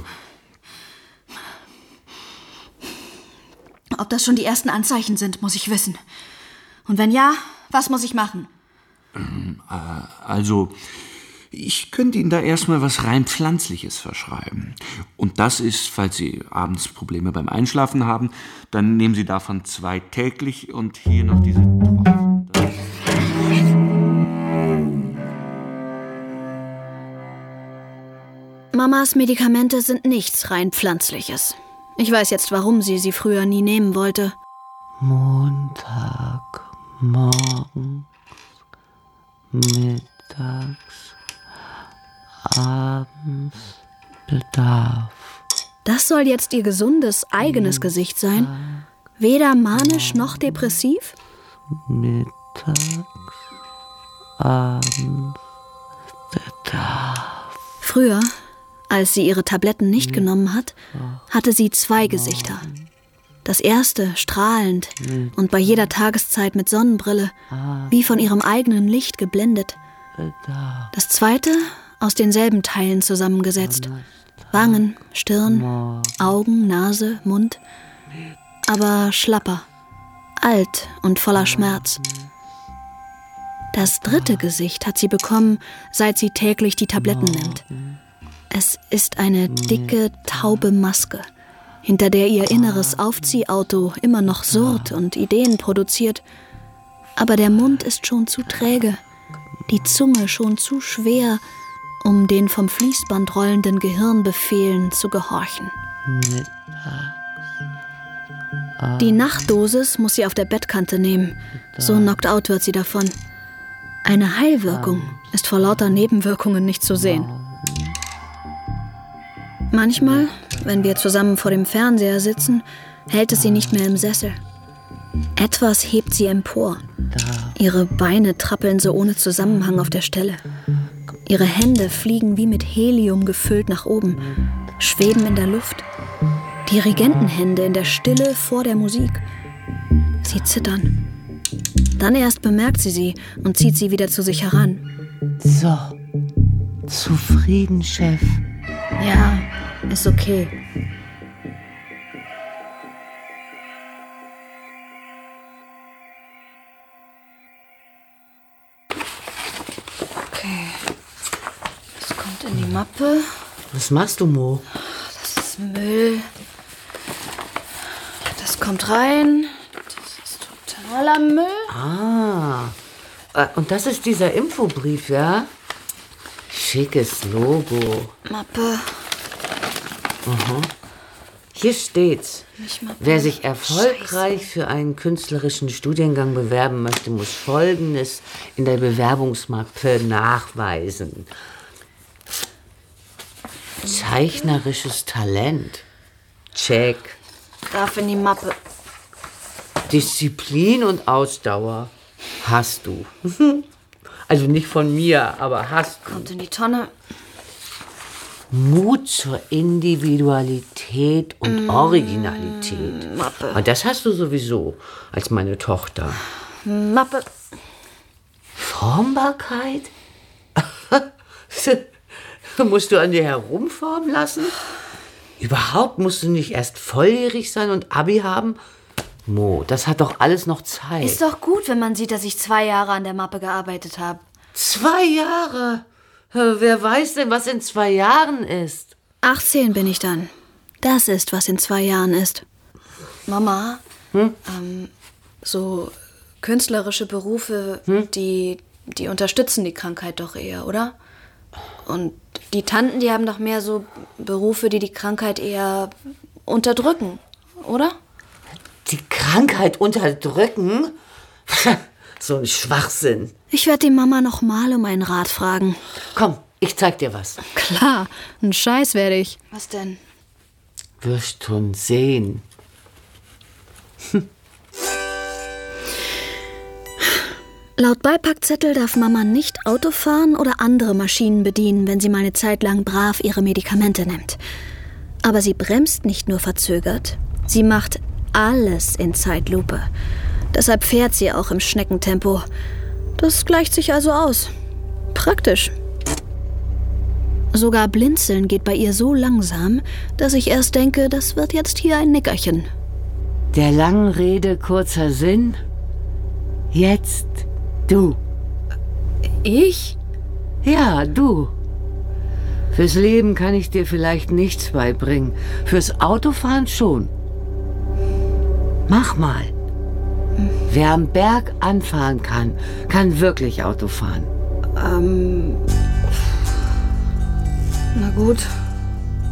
Ob das schon die ersten Anzeichen sind, muss ich wissen. Und wenn ja, was muss ich machen? Also, ich könnte Ihnen da erstmal was rein Pflanzliches verschreiben. Und das ist, falls Sie abends Probleme beim Einschlafen haben, dann nehmen Sie davon 2 täglich und hier noch diese Tropfen. Mamas Medikamente sind nichts rein Pflanzliches. Ich weiß jetzt, warum sie früher nie nehmen wollte. Montag, morgens, mittags, abends, Bedarf. Das soll jetzt ihr gesundes, eigenes Gesicht sein? Weder manisch noch depressiv? Mittags, abends, Bedarf. Früher, als sie ihre Tabletten nicht genommen hat, hatte sie 2 Gesichter. Das erste strahlend und bei jeder Tageszeit mit Sonnenbrille, wie von ihrem eigenen Licht geblendet. Das zweite aus denselben Teilen zusammengesetzt. Wangen, Stirn, Augen, Nase, Mund. Aber schlapper, alt und voller Schmerz. Das dritte Gesicht hat sie bekommen, seit sie täglich die Tabletten nimmt. Es ist eine dicke, taube Maske, hinter der ihr inneres Aufziehauto immer noch surrt und Ideen produziert. Aber der Mund ist schon zu träge, die Zunge schon zu schwer, um den vom Fließband rollenden Gehirnbefehlen zu gehorchen. Die Nachtdosis muss sie auf der Bettkante nehmen. So knockt out wird sie davon. Eine Heilwirkung ist vor lauter Nebenwirkungen nicht zu sehen. Manchmal, wenn wir zusammen vor dem Fernseher sitzen, hält es sie nicht mehr im Sessel. Etwas hebt sie empor. Ihre Beine trappeln so ohne Zusammenhang auf der Stelle. Ihre Hände fliegen wie mit Helium gefüllt nach oben, schweben in der Luft. Dirigentenhände in der Stille vor der Musik. Sie zittern. Dann erst bemerkt sie und zieht sie wieder zu sich heran. So, zufrieden, Chef? Ja, ist okay. Okay. Das kommt in die Mappe. Was machst du, Mo? Das ist Müll. Das kommt rein. Das ist totaler Müll. Ah, und das ist dieser Infobrief, ja? Schickes Logo. Mappe. Aha. Hier steht's. Wer sich erfolgreich für einen künstlerischen Studiengang bewerben möchte, muss Folgendes in der Bewerbungsmappe nachweisen. Zeichnerisches Talent. Check. Darf in die Mappe. Disziplin und Ausdauer. Hast du. Also nicht von mir, aber hast du. Kommt in die Tonne. Mut zur Individualität und Originalität. Mappe. Und das hast du sowieso als meine Tochter. Mappe. Formbarkeit? Musst du an dir herumformen lassen? Überhaupt musst du nicht erst volljährig sein und Abi haben? Mo, das hat doch alles noch Zeit. Ist doch gut, wenn man sieht, dass ich 2 Jahre an der Mappe gearbeitet habe. 2 Jahre? Wer weiß denn, was in 2 Jahren ist? 18 bin ich dann. Das ist, was in 2 Jahren ist. Mama, so künstlerische Berufe, die unterstützen die Krankheit doch eher, oder? Und die Tanten, die haben doch mehr so Berufe, die die Krankheit eher unterdrücken, oder? Die Krankheit unterdrücken? So ein Schwachsinn. Ich werde die Mama noch mal um einen Rat fragen. Komm, ich zeig dir was. Klar, ein Scheiß werde ich. Was denn? Wirst schon sehen. Laut Beipackzettel darf Mama nicht Auto fahren oder andere Maschinen bedienen, wenn sie mal eine Zeit lang brav ihre Medikamente nimmt. Aber sie bremst nicht nur verzögert, sie macht alles in Zeitlupe. Deshalb fährt sie auch im Schneckentempo. Das gleicht sich also aus. Praktisch. Sogar Blinzeln geht bei ihr so langsam, dass ich erst denke, das wird jetzt hier ein Nickerchen. Der langen Rede kurzer Sinn. Jetzt du. Ich? Ja, du. Fürs Leben kann ich dir vielleicht nichts beibringen. Fürs Autofahren schon. Mach mal. Wer am Berg anfahren kann, kann wirklich Auto fahren. Na gut.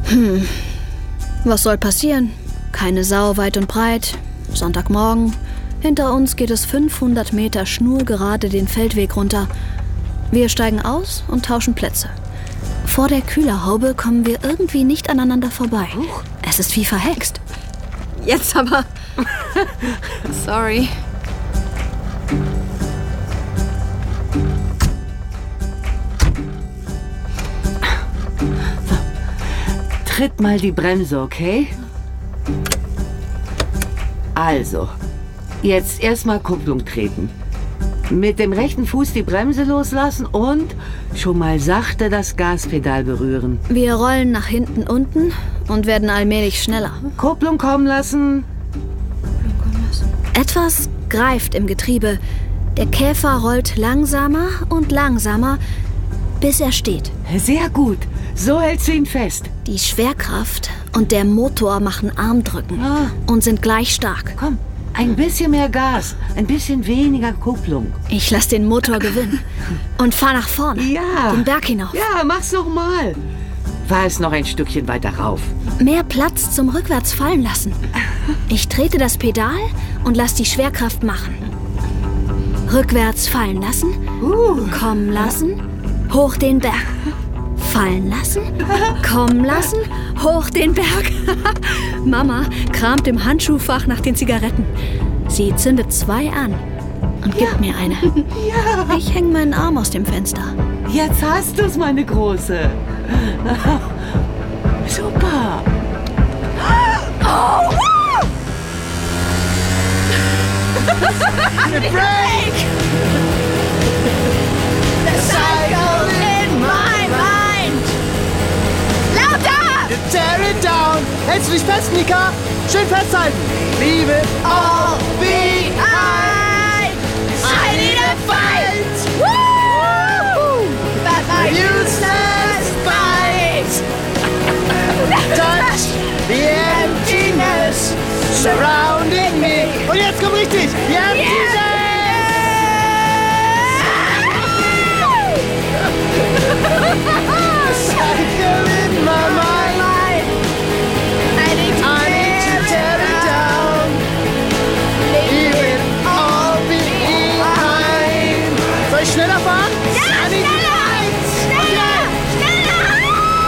Was soll passieren? Keine Sau weit und breit. Sonntagmorgen. Hinter uns geht es 500 Meter schnurgerade den Feldweg runter. Wir steigen aus und tauschen Plätze. Vor der Kühlerhaube kommen wir irgendwie nicht aneinander vorbei. Es ist wie verhext. Jetzt aber. Sorry. Tritt mal die Bremse, okay? Also, jetzt erstmal Kupplung treten. Mit dem rechten Fuß die Bremse loslassen und schon mal sachte das Gaspedal berühren. Wir rollen nach hinten unten und werden allmählich schneller. Kupplung kommen lassen. Etwas greift im Getriebe. Der Käfer rollt langsamer und langsamer, bis er steht. Sehr gut. So hältst du ihn fest. Die Schwerkraft und der Motor machen Armdrücken und sind gleich stark. Komm, ein bisschen mehr Gas, ein bisschen weniger Kupplung. Ich lass den Motor gewinnen und fahr nach vorne. Ja. Den Berg hinauf. Ja, mach's noch mal. Fahr es noch ein Stückchen weiter rauf. Mehr Platz zum rückwärts fallen lassen. Ich trete das Pedal und lass die Schwerkraft machen. Rückwärts fallen lassen, kommen lassen, hoch den Berg. Fallen lassen, kommen lassen, hoch den Berg. Mama kramt im Handschuhfach nach den Zigaretten. Sie zündet 2 an und gibt mir eine. Ja. Ich hänge meinen Arm aus dem Fenster. Jetzt hast du's, meine Große. Super. Oh! The break! The cycle in my mind! Lauter! You tear it down! Hältst du dich fest, Nika? Schön festhalten! Leave it all behind! I need a fight! Woo! But my useless fight! Touch the emptiness surrounding me! Und jetzt komm richtig! The emptiness! The cycle in my mind! I need to tear it down! Leave it all behind! Soll ich schneller fahren? Ja, schneller! Schneller! Schneller!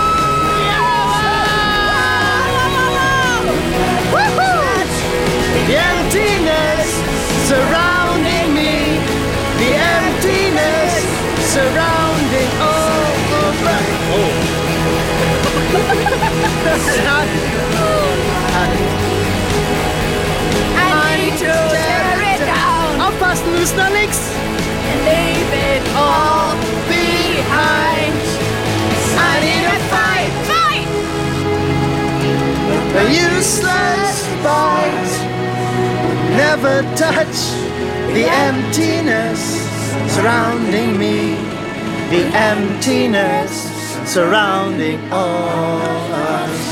The emptiness surrounding me. The emptiness surrounding all over. Oh. I need to tear it down! Aufpassen, du bist noch nix. Leave it all behind! I need a fight! Fight! A useless fight. Never touch the emptiness surrounding me. The emptiness surrounding all us.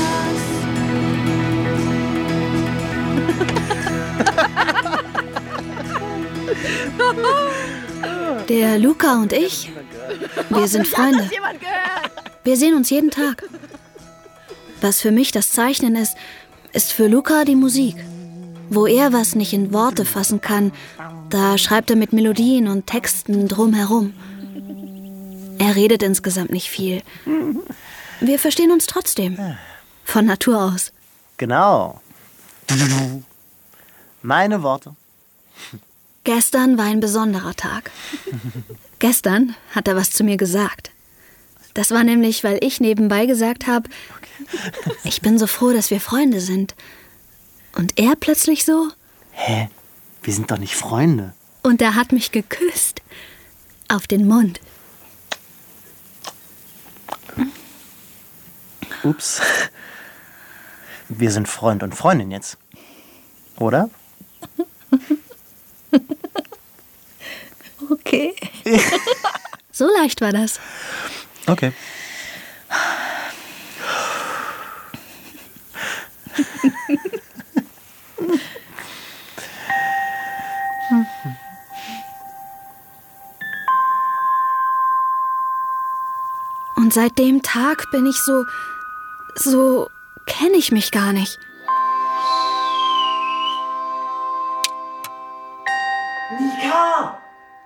Der Luca und ich, wir sind Freunde. Wir sehen uns jeden Tag. Was für mich das Zeichnen ist, ist für Luca die Musik. Wo er was nicht in Worte fassen kann, da schreibt er mit Melodien und Texten drumherum. Er redet insgesamt nicht viel. Wir verstehen uns trotzdem. Von Natur aus. Genau. Meine Worte. Gestern war ein besonderer Tag. Gestern hat er was zu mir gesagt. Das war nämlich, weil ich nebenbei gesagt habe, ich bin so froh, dass wir Freunde sind. Und er plötzlich so, Hä? Wir sind doch nicht Freunde. und er hat mich geküsst. Auf den Mund. Ups. Wir sind Freund und Freundin jetzt. Oder? Okay. So leicht war das. Okay. Und seit dem Tag bin ich So kenne ich mich gar nicht. Nika!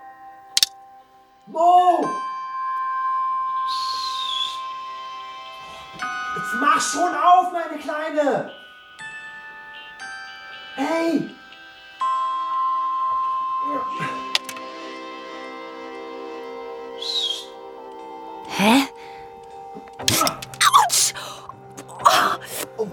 Mo! Jetzt mach schon auf, meine Kleine! Hey! Hä? Autsch! Oh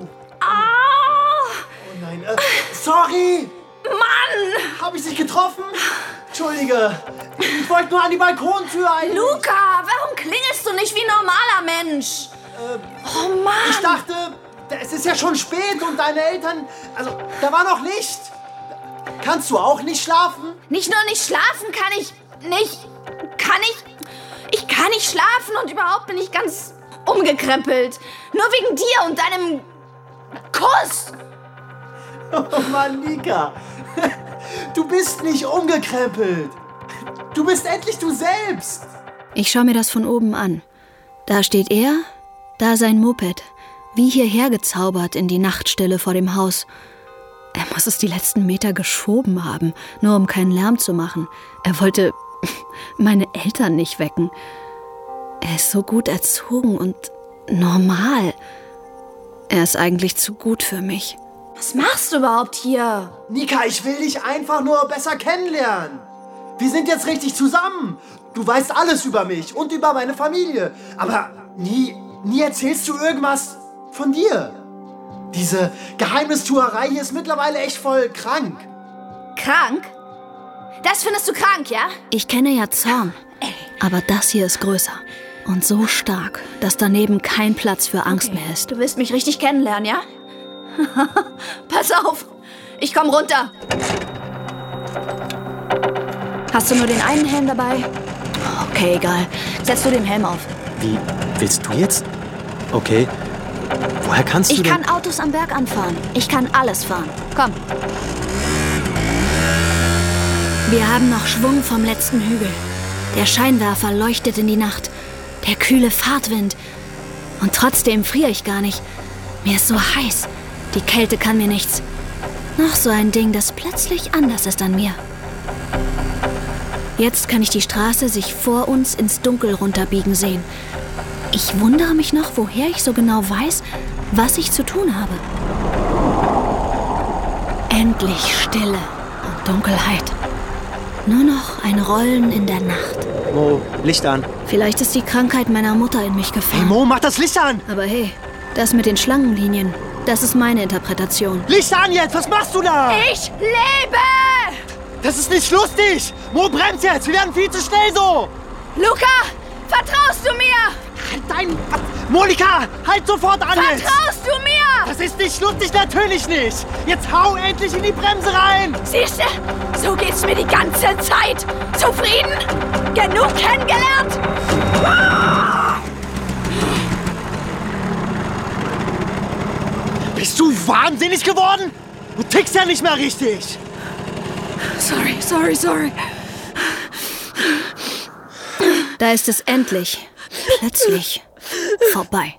nein, sorry! Mann! Hab ich dich getroffen? Entschuldige, ich wollte nur an die Balkontür eigentlich. Luca, warum klingelst du nicht wie ein normaler Mensch? Oh Mann! Ich dachte, es ist ja schon spät und deine Eltern, also da war noch Licht. Kannst du auch nicht schlafen? Nicht nur nicht schlafen kann ich nicht. Ich kann nicht schlafen und überhaupt bin ich ganz umgekrempelt. Nur wegen dir und deinem Kuss. Oh Mann, Nika. Du bist nicht umgekrempelt. Du bist endlich du selbst. Ich schaue mir das von oben an. Da steht er, da sein Moped, wie hierher gezaubert in die Nachtstille vor dem Haus. Er muss es die letzten Meter geschoben haben, nur um keinen Lärm zu machen. Er wollte meine Eltern nicht wecken. Er ist so gut erzogen und normal. Er ist eigentlich zu gut für mich. Was machst du überhaupt hier? Nika, ich will dich einfach nur besser kennenlernen. Wir sind jetzt richtig zusammen. Du weißt alles über mich und über meine Familie. Aber nie erzählst du irgendwas von dir. Diese Geheimnistuerei hier ist mittlerweile echt voll krank. Krank? Das findest du krank, ja? Ich kenne ja Zorn, aber das hier ist größer. Und so stark, dass daneben kein Platz für Angst mehr ist. Du willst mich richtig kennenlernen, ja? Pass auf, ich komm runter. Hast du nur den einen Helm dabei? Okay, egal. Setz du den Helm auf. Wie, willst du jetzt? Okay. Woher kannst du Ich denn? kann Autos am Berg anfahren. Ich kann alles fahren. Komm. Wir haben noch Schwung vom letzten Hügel. Der Scheinwerfer leuchtet in die Nacht. Der kühle Fahrtwind. Und trotzdem friere ich gar nicht. Mir ist so heiß. Die Kälte kann mir nichts. Noch so ein Ding, das plötzlich anders ist an mir. Jetzt kann ich die Straße sich vor uns ins Dunkel runterbiegen sehen. Ich wundere mich noch, woher ich so genau weiß, was ich zu tun habe. Endlich Stille und Dunkelheit. Nur noch ein Rollen in der Nacht. Mo, Licht an. Vielleicht ist die Krankheit meiner Mutter in mich gefahren. Hey Mo, mach das Licht an! Aber hey, das mit den Schlangenlinien, das ist meine Interpretation. Licht an jetzt, was machst du da? Ich lebe! Das ist nicht lustig! Mo, bremst jetzt, wir werden viel zu schnell so! Luca, vertraust du mir? Halt Monika, halt sofort an jetzt! Vertraust du mir? Das ist nicht lustig, natürlich nicht! Jetzt hau endlich in die Bremse rein! Siehst du, so geht's mir die ganze Zeit. Zufrieden? Genug kennengelernt? Bist du wahnsinnig geworden? Du tickst ja nicht mehr richtig! Sorry. Da ist es endlich, plötzlich, vorbei.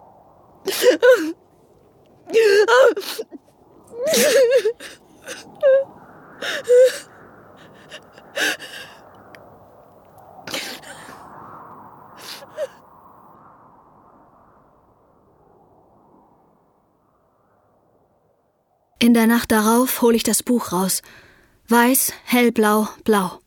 In der Nacht darauf hole ich das Buch raus. Weiß, hellblau, blau.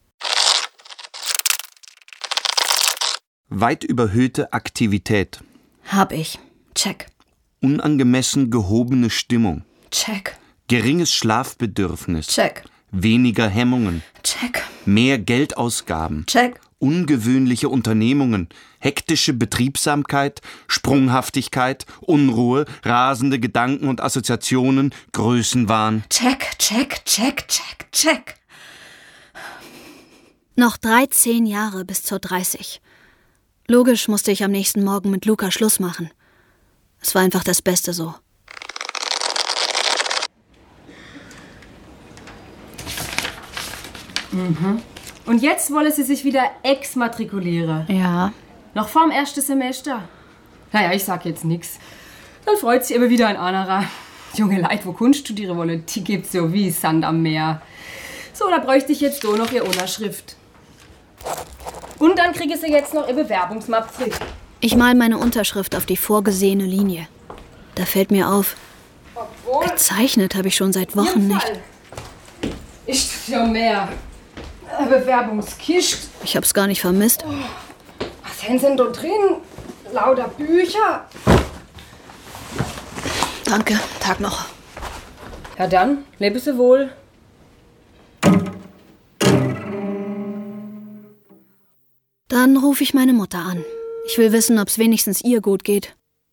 Weit überhöhte Aktivität. Hab ich. Check. Unangemessen gehobene Stimmung. Check. Geringes Schlafbedürfnis. Check. Weniger Hemmungen. Check. Mehr Geldausgaben. Check. Ungewöhnliche Unternehmungen. Hektische Betriebsamkeit. Sprunghaftigkeit. Unruhe. Rasende Gedanken und Assoziationen. Größenwahn. Check. Noch 13 Jahre bis zur 30. Logisch musste ich am nächsten Morgen mit Luca Schluss machen. Es war einfach das Beste so. Mhm. Und jetzt wolle sie sich wieder exmatrikulieren. Ja. Noch vorm ersten Semester. Naja, ich sag jetzt nix. Dann freut sich immer wieder ein anderer. Junge Leute, wo Kunst studieren wollen, die gibt's so wie Sand am Meer. So, da bräuchte ich jetzt so noch Ihre Unterschrift. Und dann kriege Sie jetzt noch Ihr Bewerbungsmap zurück. Ich mal meine Unterschrift auf die vorgesehene Linie. Da fällt mir auf, gezeichnet habe ich schon seit Wochen nicht. Ist ja mehr. Bewerbungskist. Ich hab's gar nicht vermisst. Was haben Sie denn da drin? Lauter Bücher. Danke, Tag noch. Ja dann, lebe Sie wohl. Dann rufe ich meine Mutter an. Ich will wissen, ob es wenigstens ihr gut geht.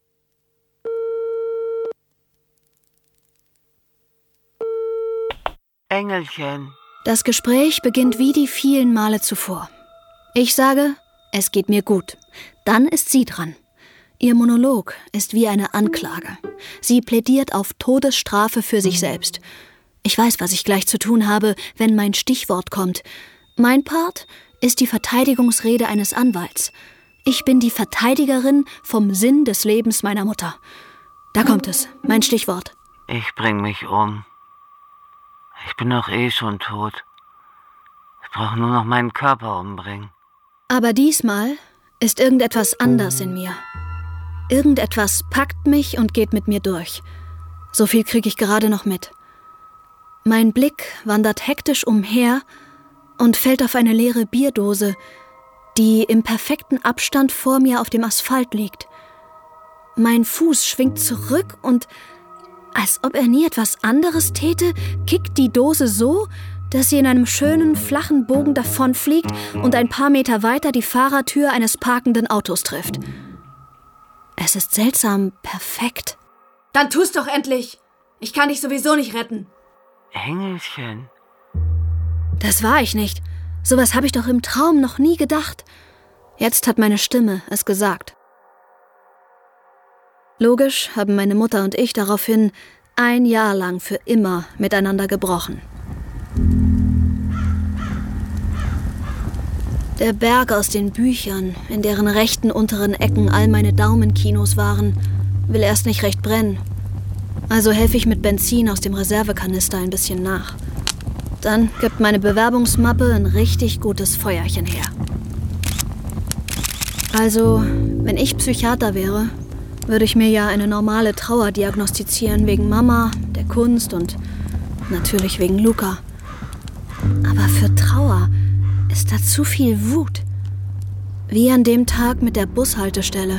Engelchen. Das Gespräch beginnt wie die vielen Male zuvor. Ich sage, es geht mir gut. Dann ist sie dran. Ihr Monolog ist wie eine Anklage. Sie plädiert auf Todesstrafe für sich selbst. Ich weiß, was ich gleich zu tun habe, wenn mein Stichwort kommt. Mein Part ist die Verteidigungsrede eines Anwalts. Ich bin die Verteidigerin vom Sinn des Lebens meiner Mutter. Da kommt es, mein Stichwort. Ich bring mich um. Ich bin doch eh schon tot. Ich brauche nur noch meinen Körper umbringen. Aber diesmal ist irgendetwas anders in mir. Irgendetwas packt mich und geht mit mir durch. So viel kriege ich gerade noch mit. Mein Blick wandert hektisch umher und fällt auf eine leere Bierdose, die im perfekten Abstand vor mir auf dem Asphalt liegt. Mein Fuß schwingt zurück und, als ob er nie etwas anderes täte, kickt die Dose so, dass sie in einem schönen, flachen Bogen davonfliegt und ein paar Meter weiter die Fahrertür eines parkenden Autos trifft. Es ist seltsam perfekt. Dann tu's doch endlich! Ich kann dich sowieso nicht retten. Engelchen. Das war ich nicht. Sowas habe ich doch im Traum noch nie gedacht. Jetzt hat meine Stimme es gesagt. Logisch haben meine Mutter und ich daraufhin 1 Jahr lang für immer miteinander gebrochen. Der Berg aus den Büchern, in deren rechten unteren Ecken all meine Daumenkinos waren, will erst nicht recht brennen. Also helfe ich mit Benzin aus dem Reservekanister ein bisschen nach. Dann gibt meine Bewerbungsmappe ein richtig gutes Feuerchen her. Also, wenn ich Psychiater wäre, würde ich mir ja eine normale Trauer diagnostizieren wegen Mama, der Kunst und natürlich wegen Luca. Aber für Trauer ist da zu viel Wut. Wie an dem Tag mit der Bushaltestelle.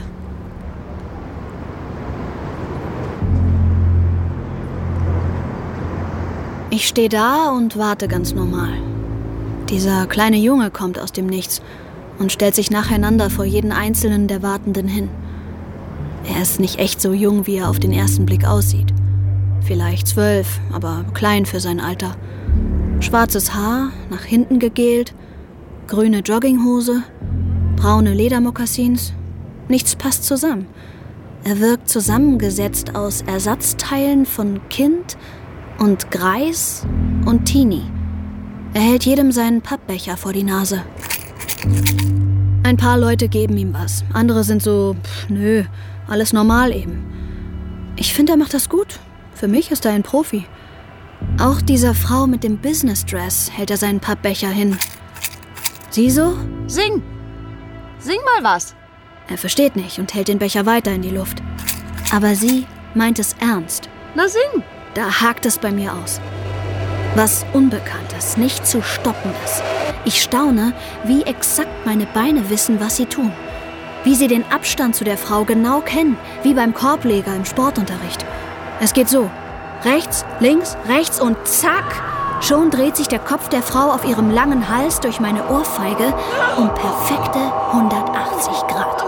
Ich stehe da und warte ganz normal. Dieser kleine Junge kommt aus dem Nichts und stellt sich nacheinander vor jeden einzelnen der Wartenden hin. Er ist nicht echt so jung, wie er auf den ersten Blick aussieht. Vielleicht 12, aber klein für sein Alter. Schwarzes Haar, nach hinten gegelt, grüne Jogginghose, braune Ledermokassins. Nichts passt zusammen. Er wirkt zusammengesetzt aus Ersatzteilen von Kind und Greis und Teenie. Er hält jedem seinen Pappbecher vor die Nase. Ein paar Leute geben ihm was. Andere sind so, nö, alles normal eben. Ich finde, er macht das gut. Für mich ist er ein Profi. Auch dieser Frau mit dem Business-Dress hält er seinen Pappbecher hin. Sie so? Sing! Sing mal was! Er versteht nicht und hält den Becher weiter in die Luft. Aber sie meint es ernst. Na sing! Da hakt es bei mir aus. Was Unbekanntes, nicht zu Stoppendes. Ich staune, wie exakt meine Beine wissen, was sie tun. Wie sie den Abstand zu der Frau genau kennen, wie beim Korbleger im Sportunterricht. Es geht so. Rechts, rechts und zack! Schon dreht sich der Kopf der Frau auf ihrem langen Hals durch meine Ohrfeige um perfekte 180 Grad.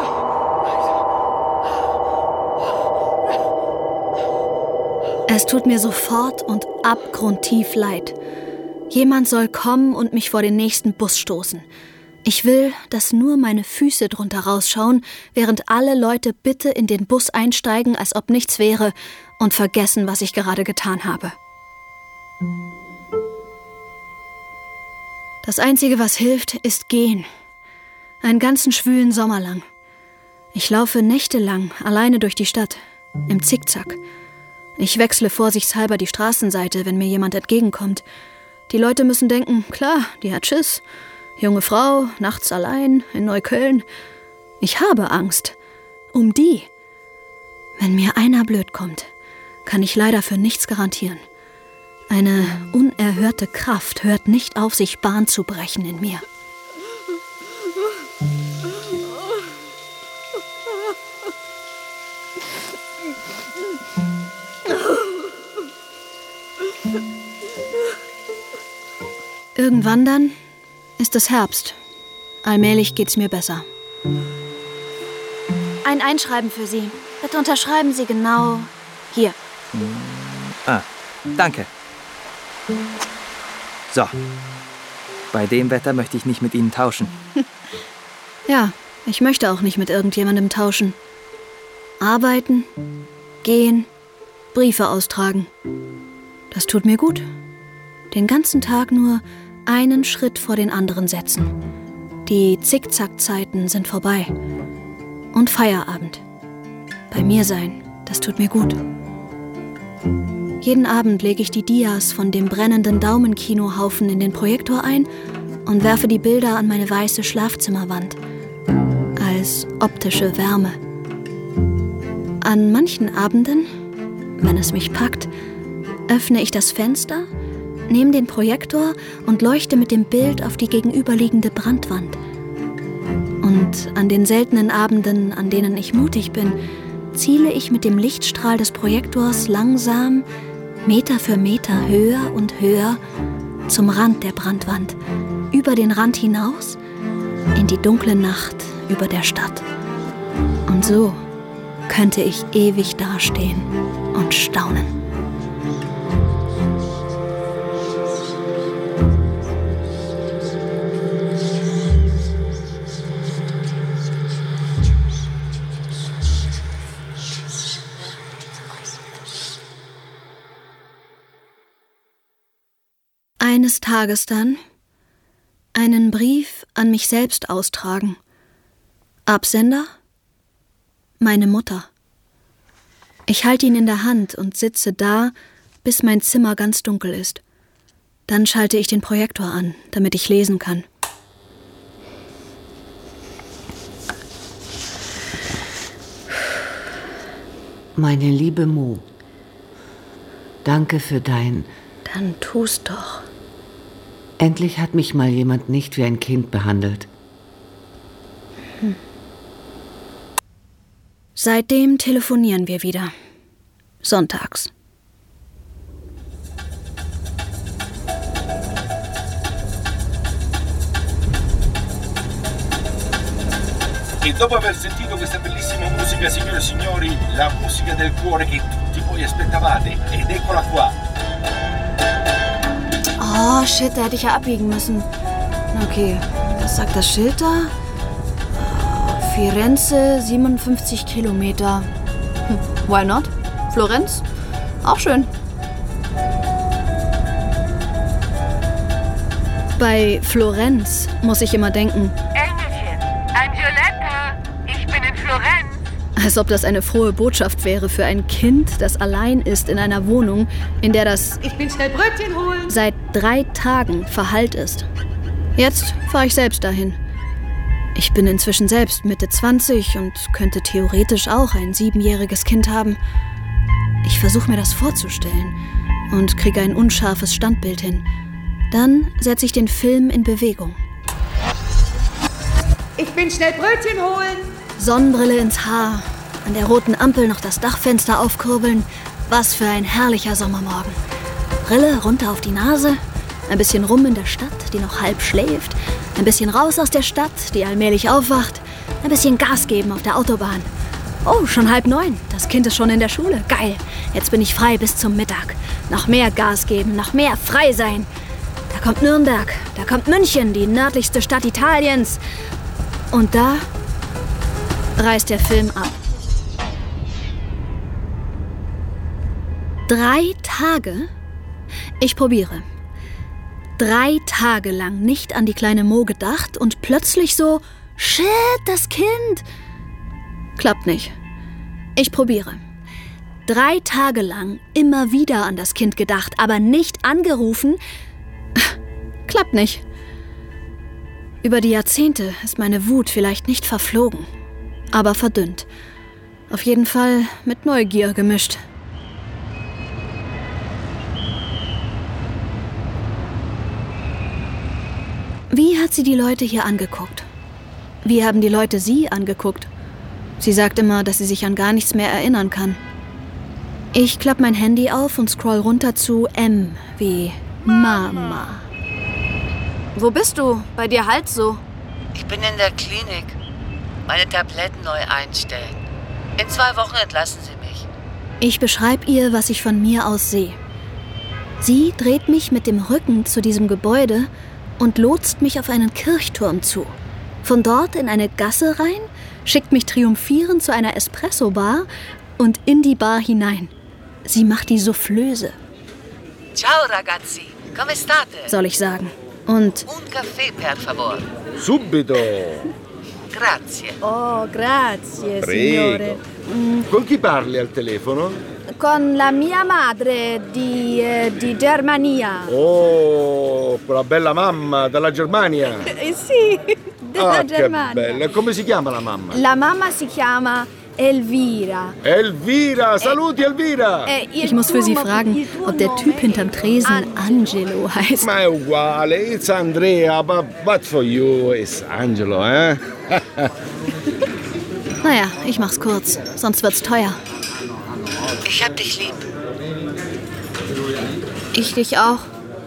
Es tut mir sofort und abgrundtief leid. Jemand soll kommen und mich vor den nächsten Bus stoßen. Ich will, dass nur meine Füße drunter rausschauen, während alle Leute bitte in den Bus einsteigen, als ob nichts wäre, und vergessen, was ich gerade getan habe. Das Einzige, was hilft, ist gehen. Einen ganzen schwülen Sommer lang. Ich laufe nächtelang alleine durch die Stadt. im Zickzack. Ich wechsle vorsichtshalber die Straßenseite, wenn mir jemand entgegenkommt. Die Leute müssen denken, klar, die hat Schiss. Junge Frau, nachts allein, in Neukölln. Ich habe Angst. Um die. Wenn mir einer blöd kommt, kann ich leider für nichts garantieren. Eine unerhörte Kraft hört nicht auf, sich Bahn zu brechen in mir. Irgendwann dann ist es Herbst. Allmählich geht's mir besser. Ein Einschreiben für Sie. Bitte unterschreiben Sie genau hier. Ah, danke. So. Bei dem Wetter möchte ich nicht mit Ihnen tauschen. Ja, ich möchte auch nicht mit irgendjemandem tauschen. Arbeiten, gehen, Briefe austragen. Das tut mir gut. Den ganzen Tag nur einen Schritt vor den anderen setzen. Die Zickzackzeiten sind vorbei. Und Feierabend. Bei mir sein, das tut mir gut. Jeden Abend lege ich die Dias von dem brennenden Daumenkinohaufen in den Projektor ein und werfe die Bilder an meine weiße Schlafzimmerwand. Als optische Wärme. An manchen Abenden, wenn es mich packt, öffne ich das Fenster, nehme den Projektor und leuchte mit dem Bild auf die gegenüberliegende Brandwand. Und an den seltenen Abenden, an denen ich mutig bin, ziele ich mit dem Lichtstrahl des Projektors langsam, Meter für Meter höher und höher zum Rand der Brandwand, über den Rand hinaus, in die dunkle Nacht über der Stadt. Und so könnte ich ewig dastehen und staunen. Eines Tages dann einen Brief an mich selbst austragen. Absender? Meine Mutter. Ich halte ihn in der Hand und sitze da, bis mein Zimmer ganz dunkel ist. Dann schalte ich den Projektor an, damit ich lesen kann. Meine liebe Mo, danke für dein... Dann tu's doch. Endlich hat mich mal jemand nicht wie ein Kind behandelt. Seitdem telefonieren wir wieder. Sonntags. E dopo aver sentito questa bellissima musica, signore e signori, la musica del cuore che tutti voi aspettavate, ed eccola qua. Oh, shit, da hätte ich ja abbiegen müssen. Okay, was sagt das Schild da? Firenze, 57 Kilometer. Why not? Florenz? Auch schön. Bei Florenz muss ich immer denken. Engelchen, I'm Violetta. Ich bin in Florenz. Als ob das eine frohe Botschaft wäre für ein Kind, das allein ist in einer Wohnung, in der das Ich bin schnell Brötchen holen. seit 3 Tagen verhallt ist. Jetzt fahre ich selbst dahin. Ich bin inzwischen selbst Mitte 20 und könnte theoretisch auch ein 7-jähriges Kind haben. Ich versuche mir das vorzustellen und kriege ein unscharfes Standbild hin. Dann setze ich den Film in Bewegung. Ich bin schnell Brötchen holen. Sonnenbrille ins Haar, an der roten Ampel noch das Dachfenster aufkurbeln. Was für ein herrlicher Sommermorgen. Brille runter auf die Nase, ein bisschen rum in der Stadt, die noch halb schläft, ein bisschen raus aus der Stadt, die allmählich aufwacht, ein bisschen Gas geben auf der Autobahn. Oh, schon 8:30, das Kind ist schon in der Schule. Geil, jetzt bin ich frei bis zum Mittag. Noch mehr Gas geben, noch mehr frei sein. Da kommt Nürnberg, da kommt München, die nördlichste Stadt Italiens. Und da reißt der Film ab. 3 Tage? Ich probiere. 3 Tage lang nicht an die kleine Mo gedacht und plötzlich so, shit, das Kind. Klappt nicht. Ich probiere. 3 Tage lang immer wieder an das Kind gedacht, aber nicht angerufen. Klappt nicht. Über die Jahrzehnte ist meine Wut vielleicht nicht verflogen, aber verdünnt. Auf jeden Fall mit Neugier gemischt. Wie hat sie die Leute hier angeguckt? Wie haben die Leute sie angeguckt? Sie sagt immer, dass sie sich an gar nichts mehr erinnern kann. Ich klappe mein Handy auf und scroll runter zu M wie Mama. Wo bist du? Bei dir halt so. Ich bin in der Klinik. Meine Tabletten neu einstellen. In 2 Wochen entlassen Sie mich. Ich beschreibe ihr, was ich von mir aus sehe. Sie dreht mich mit dem Rücken zu diesem Gebäude und lotst mich auf einen Kirchturm zu. Von dort in eine Gasse rein, schickt mich triumphierend zu einer Espresso-Bar und in die Bar hinein. Sie macht die Soufflöse. Ciao ragazzi, come state? Soll ich sagen. Und Un caffè, per favor. Subito. Grazie. Oh, grazie, Prego. signore. Con chi parli al telefono? Con la mia madre di Germania. Oh, quella bella mamma dalla Germania. Sì, della Germania. Che bella. Come si chiama la mamma? La mamma si chiama Elvira. Elvira, saluti Elvira. Ich muss für sie fragen, ob der Typ hinterm Tresen Angelo heißt. Ma è uguale, it's Andrea, but for you it's Angelo, eh? Naja, ich mach's kurz, sonst wird's teuer. Ich hab dich lieb. Ich dich auch.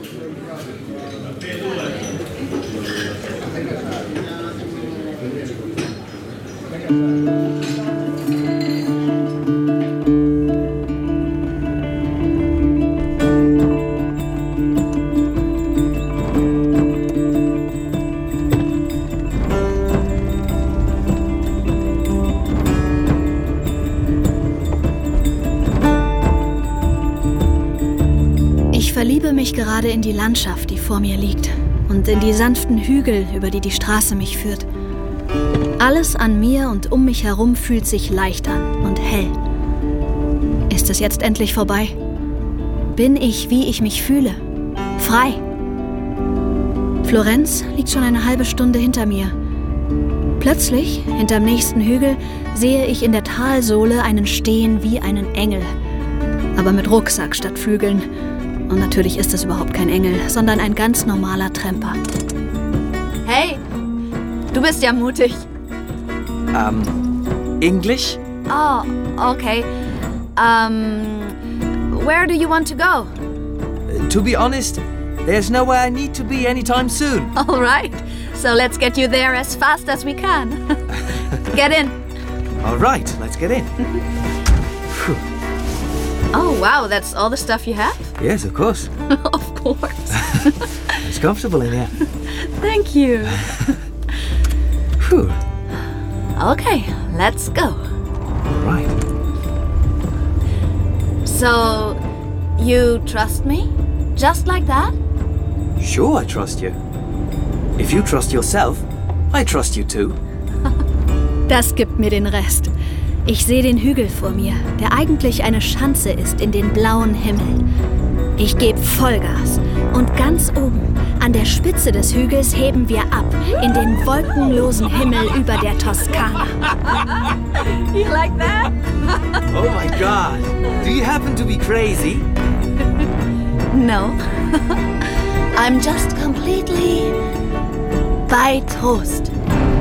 Ich verliebe mich gerade in die Landschaft, die vor mir liegt, und in die sanften Hügel, über die die Straße mich führt. Alles an mir und um mich herum fühlt sich leicht an und hell. Ist es jetzt endlich vorbei? Bin ich, wie ich mich fühle? Frei? Florenz liegt schon eine halbe Stunde hinter mir. Plötzlich, hinterm nächsten Hügel, sehe ich in der Talsohle einen stehen wie einen Engel. Aber mit Rucksack statt Flügeln. Und natürlich ist es überhaupt kein Engel, sondern ein ganz normaler Tramper. Hey, du bist ja mutig. English? Oh, okay. Where do you want to go? To be honest, there's nowhere I need to be anytime soon. All right. So let's get you there as fast as we can. Get in. All right, let's get in. Oh, wow, that's all the stuff you have? Yes, of course. Of course. It's comfortable in here. Thank you. Phew. Okay, let's go. All right. So, you trust me? Just like that? Sure, I trust you. If you trust yourself, I trust you too. Das gibt mir den Rest. Ich sehe den Hügel vor mir, der eigentlich eine Schanze ist in den blauen Himmel. Ich gebe Vollgas und ganz oben, an der Spitze des Hügels, heben wir ab in den wolkenlosen Himmel über der Toskana. You like that? Oh my God! Do you happen to be crazy? No. I'm just completely bei Trost.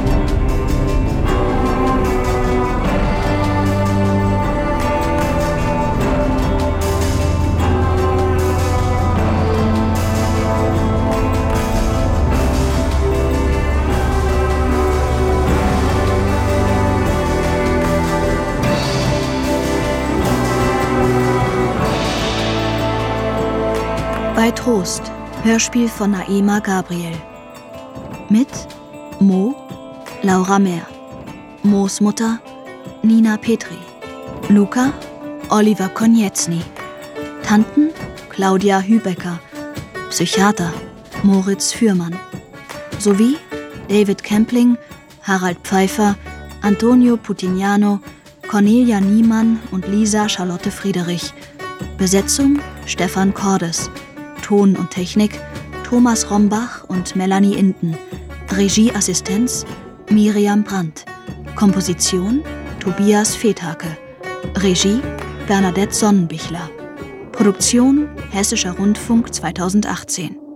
Bei Trost, Hörspiel von Naima Gabriel. Mit Mo, Laura Mehr. Mo's Mutter, Nina Petri. Luca, Oliver Konietzny. Tanten, Claudia Hübecker. Psychiater, Moritz Fürmann. Sowie David Kempling, Harald Pfeiffer, Antonio Putignano, Cornelia Niemann und Lisa Charlotte Friedrich. Besetzung Stefan Cordes. Ton und Technik Thomas Rombach und Melanie Inden. Regieassistenz Miriam Brandt. Komposition Tobias Fethake. Regie Bernadette Sonnenbichler. Produktion Hessischer Rundfunk 2018.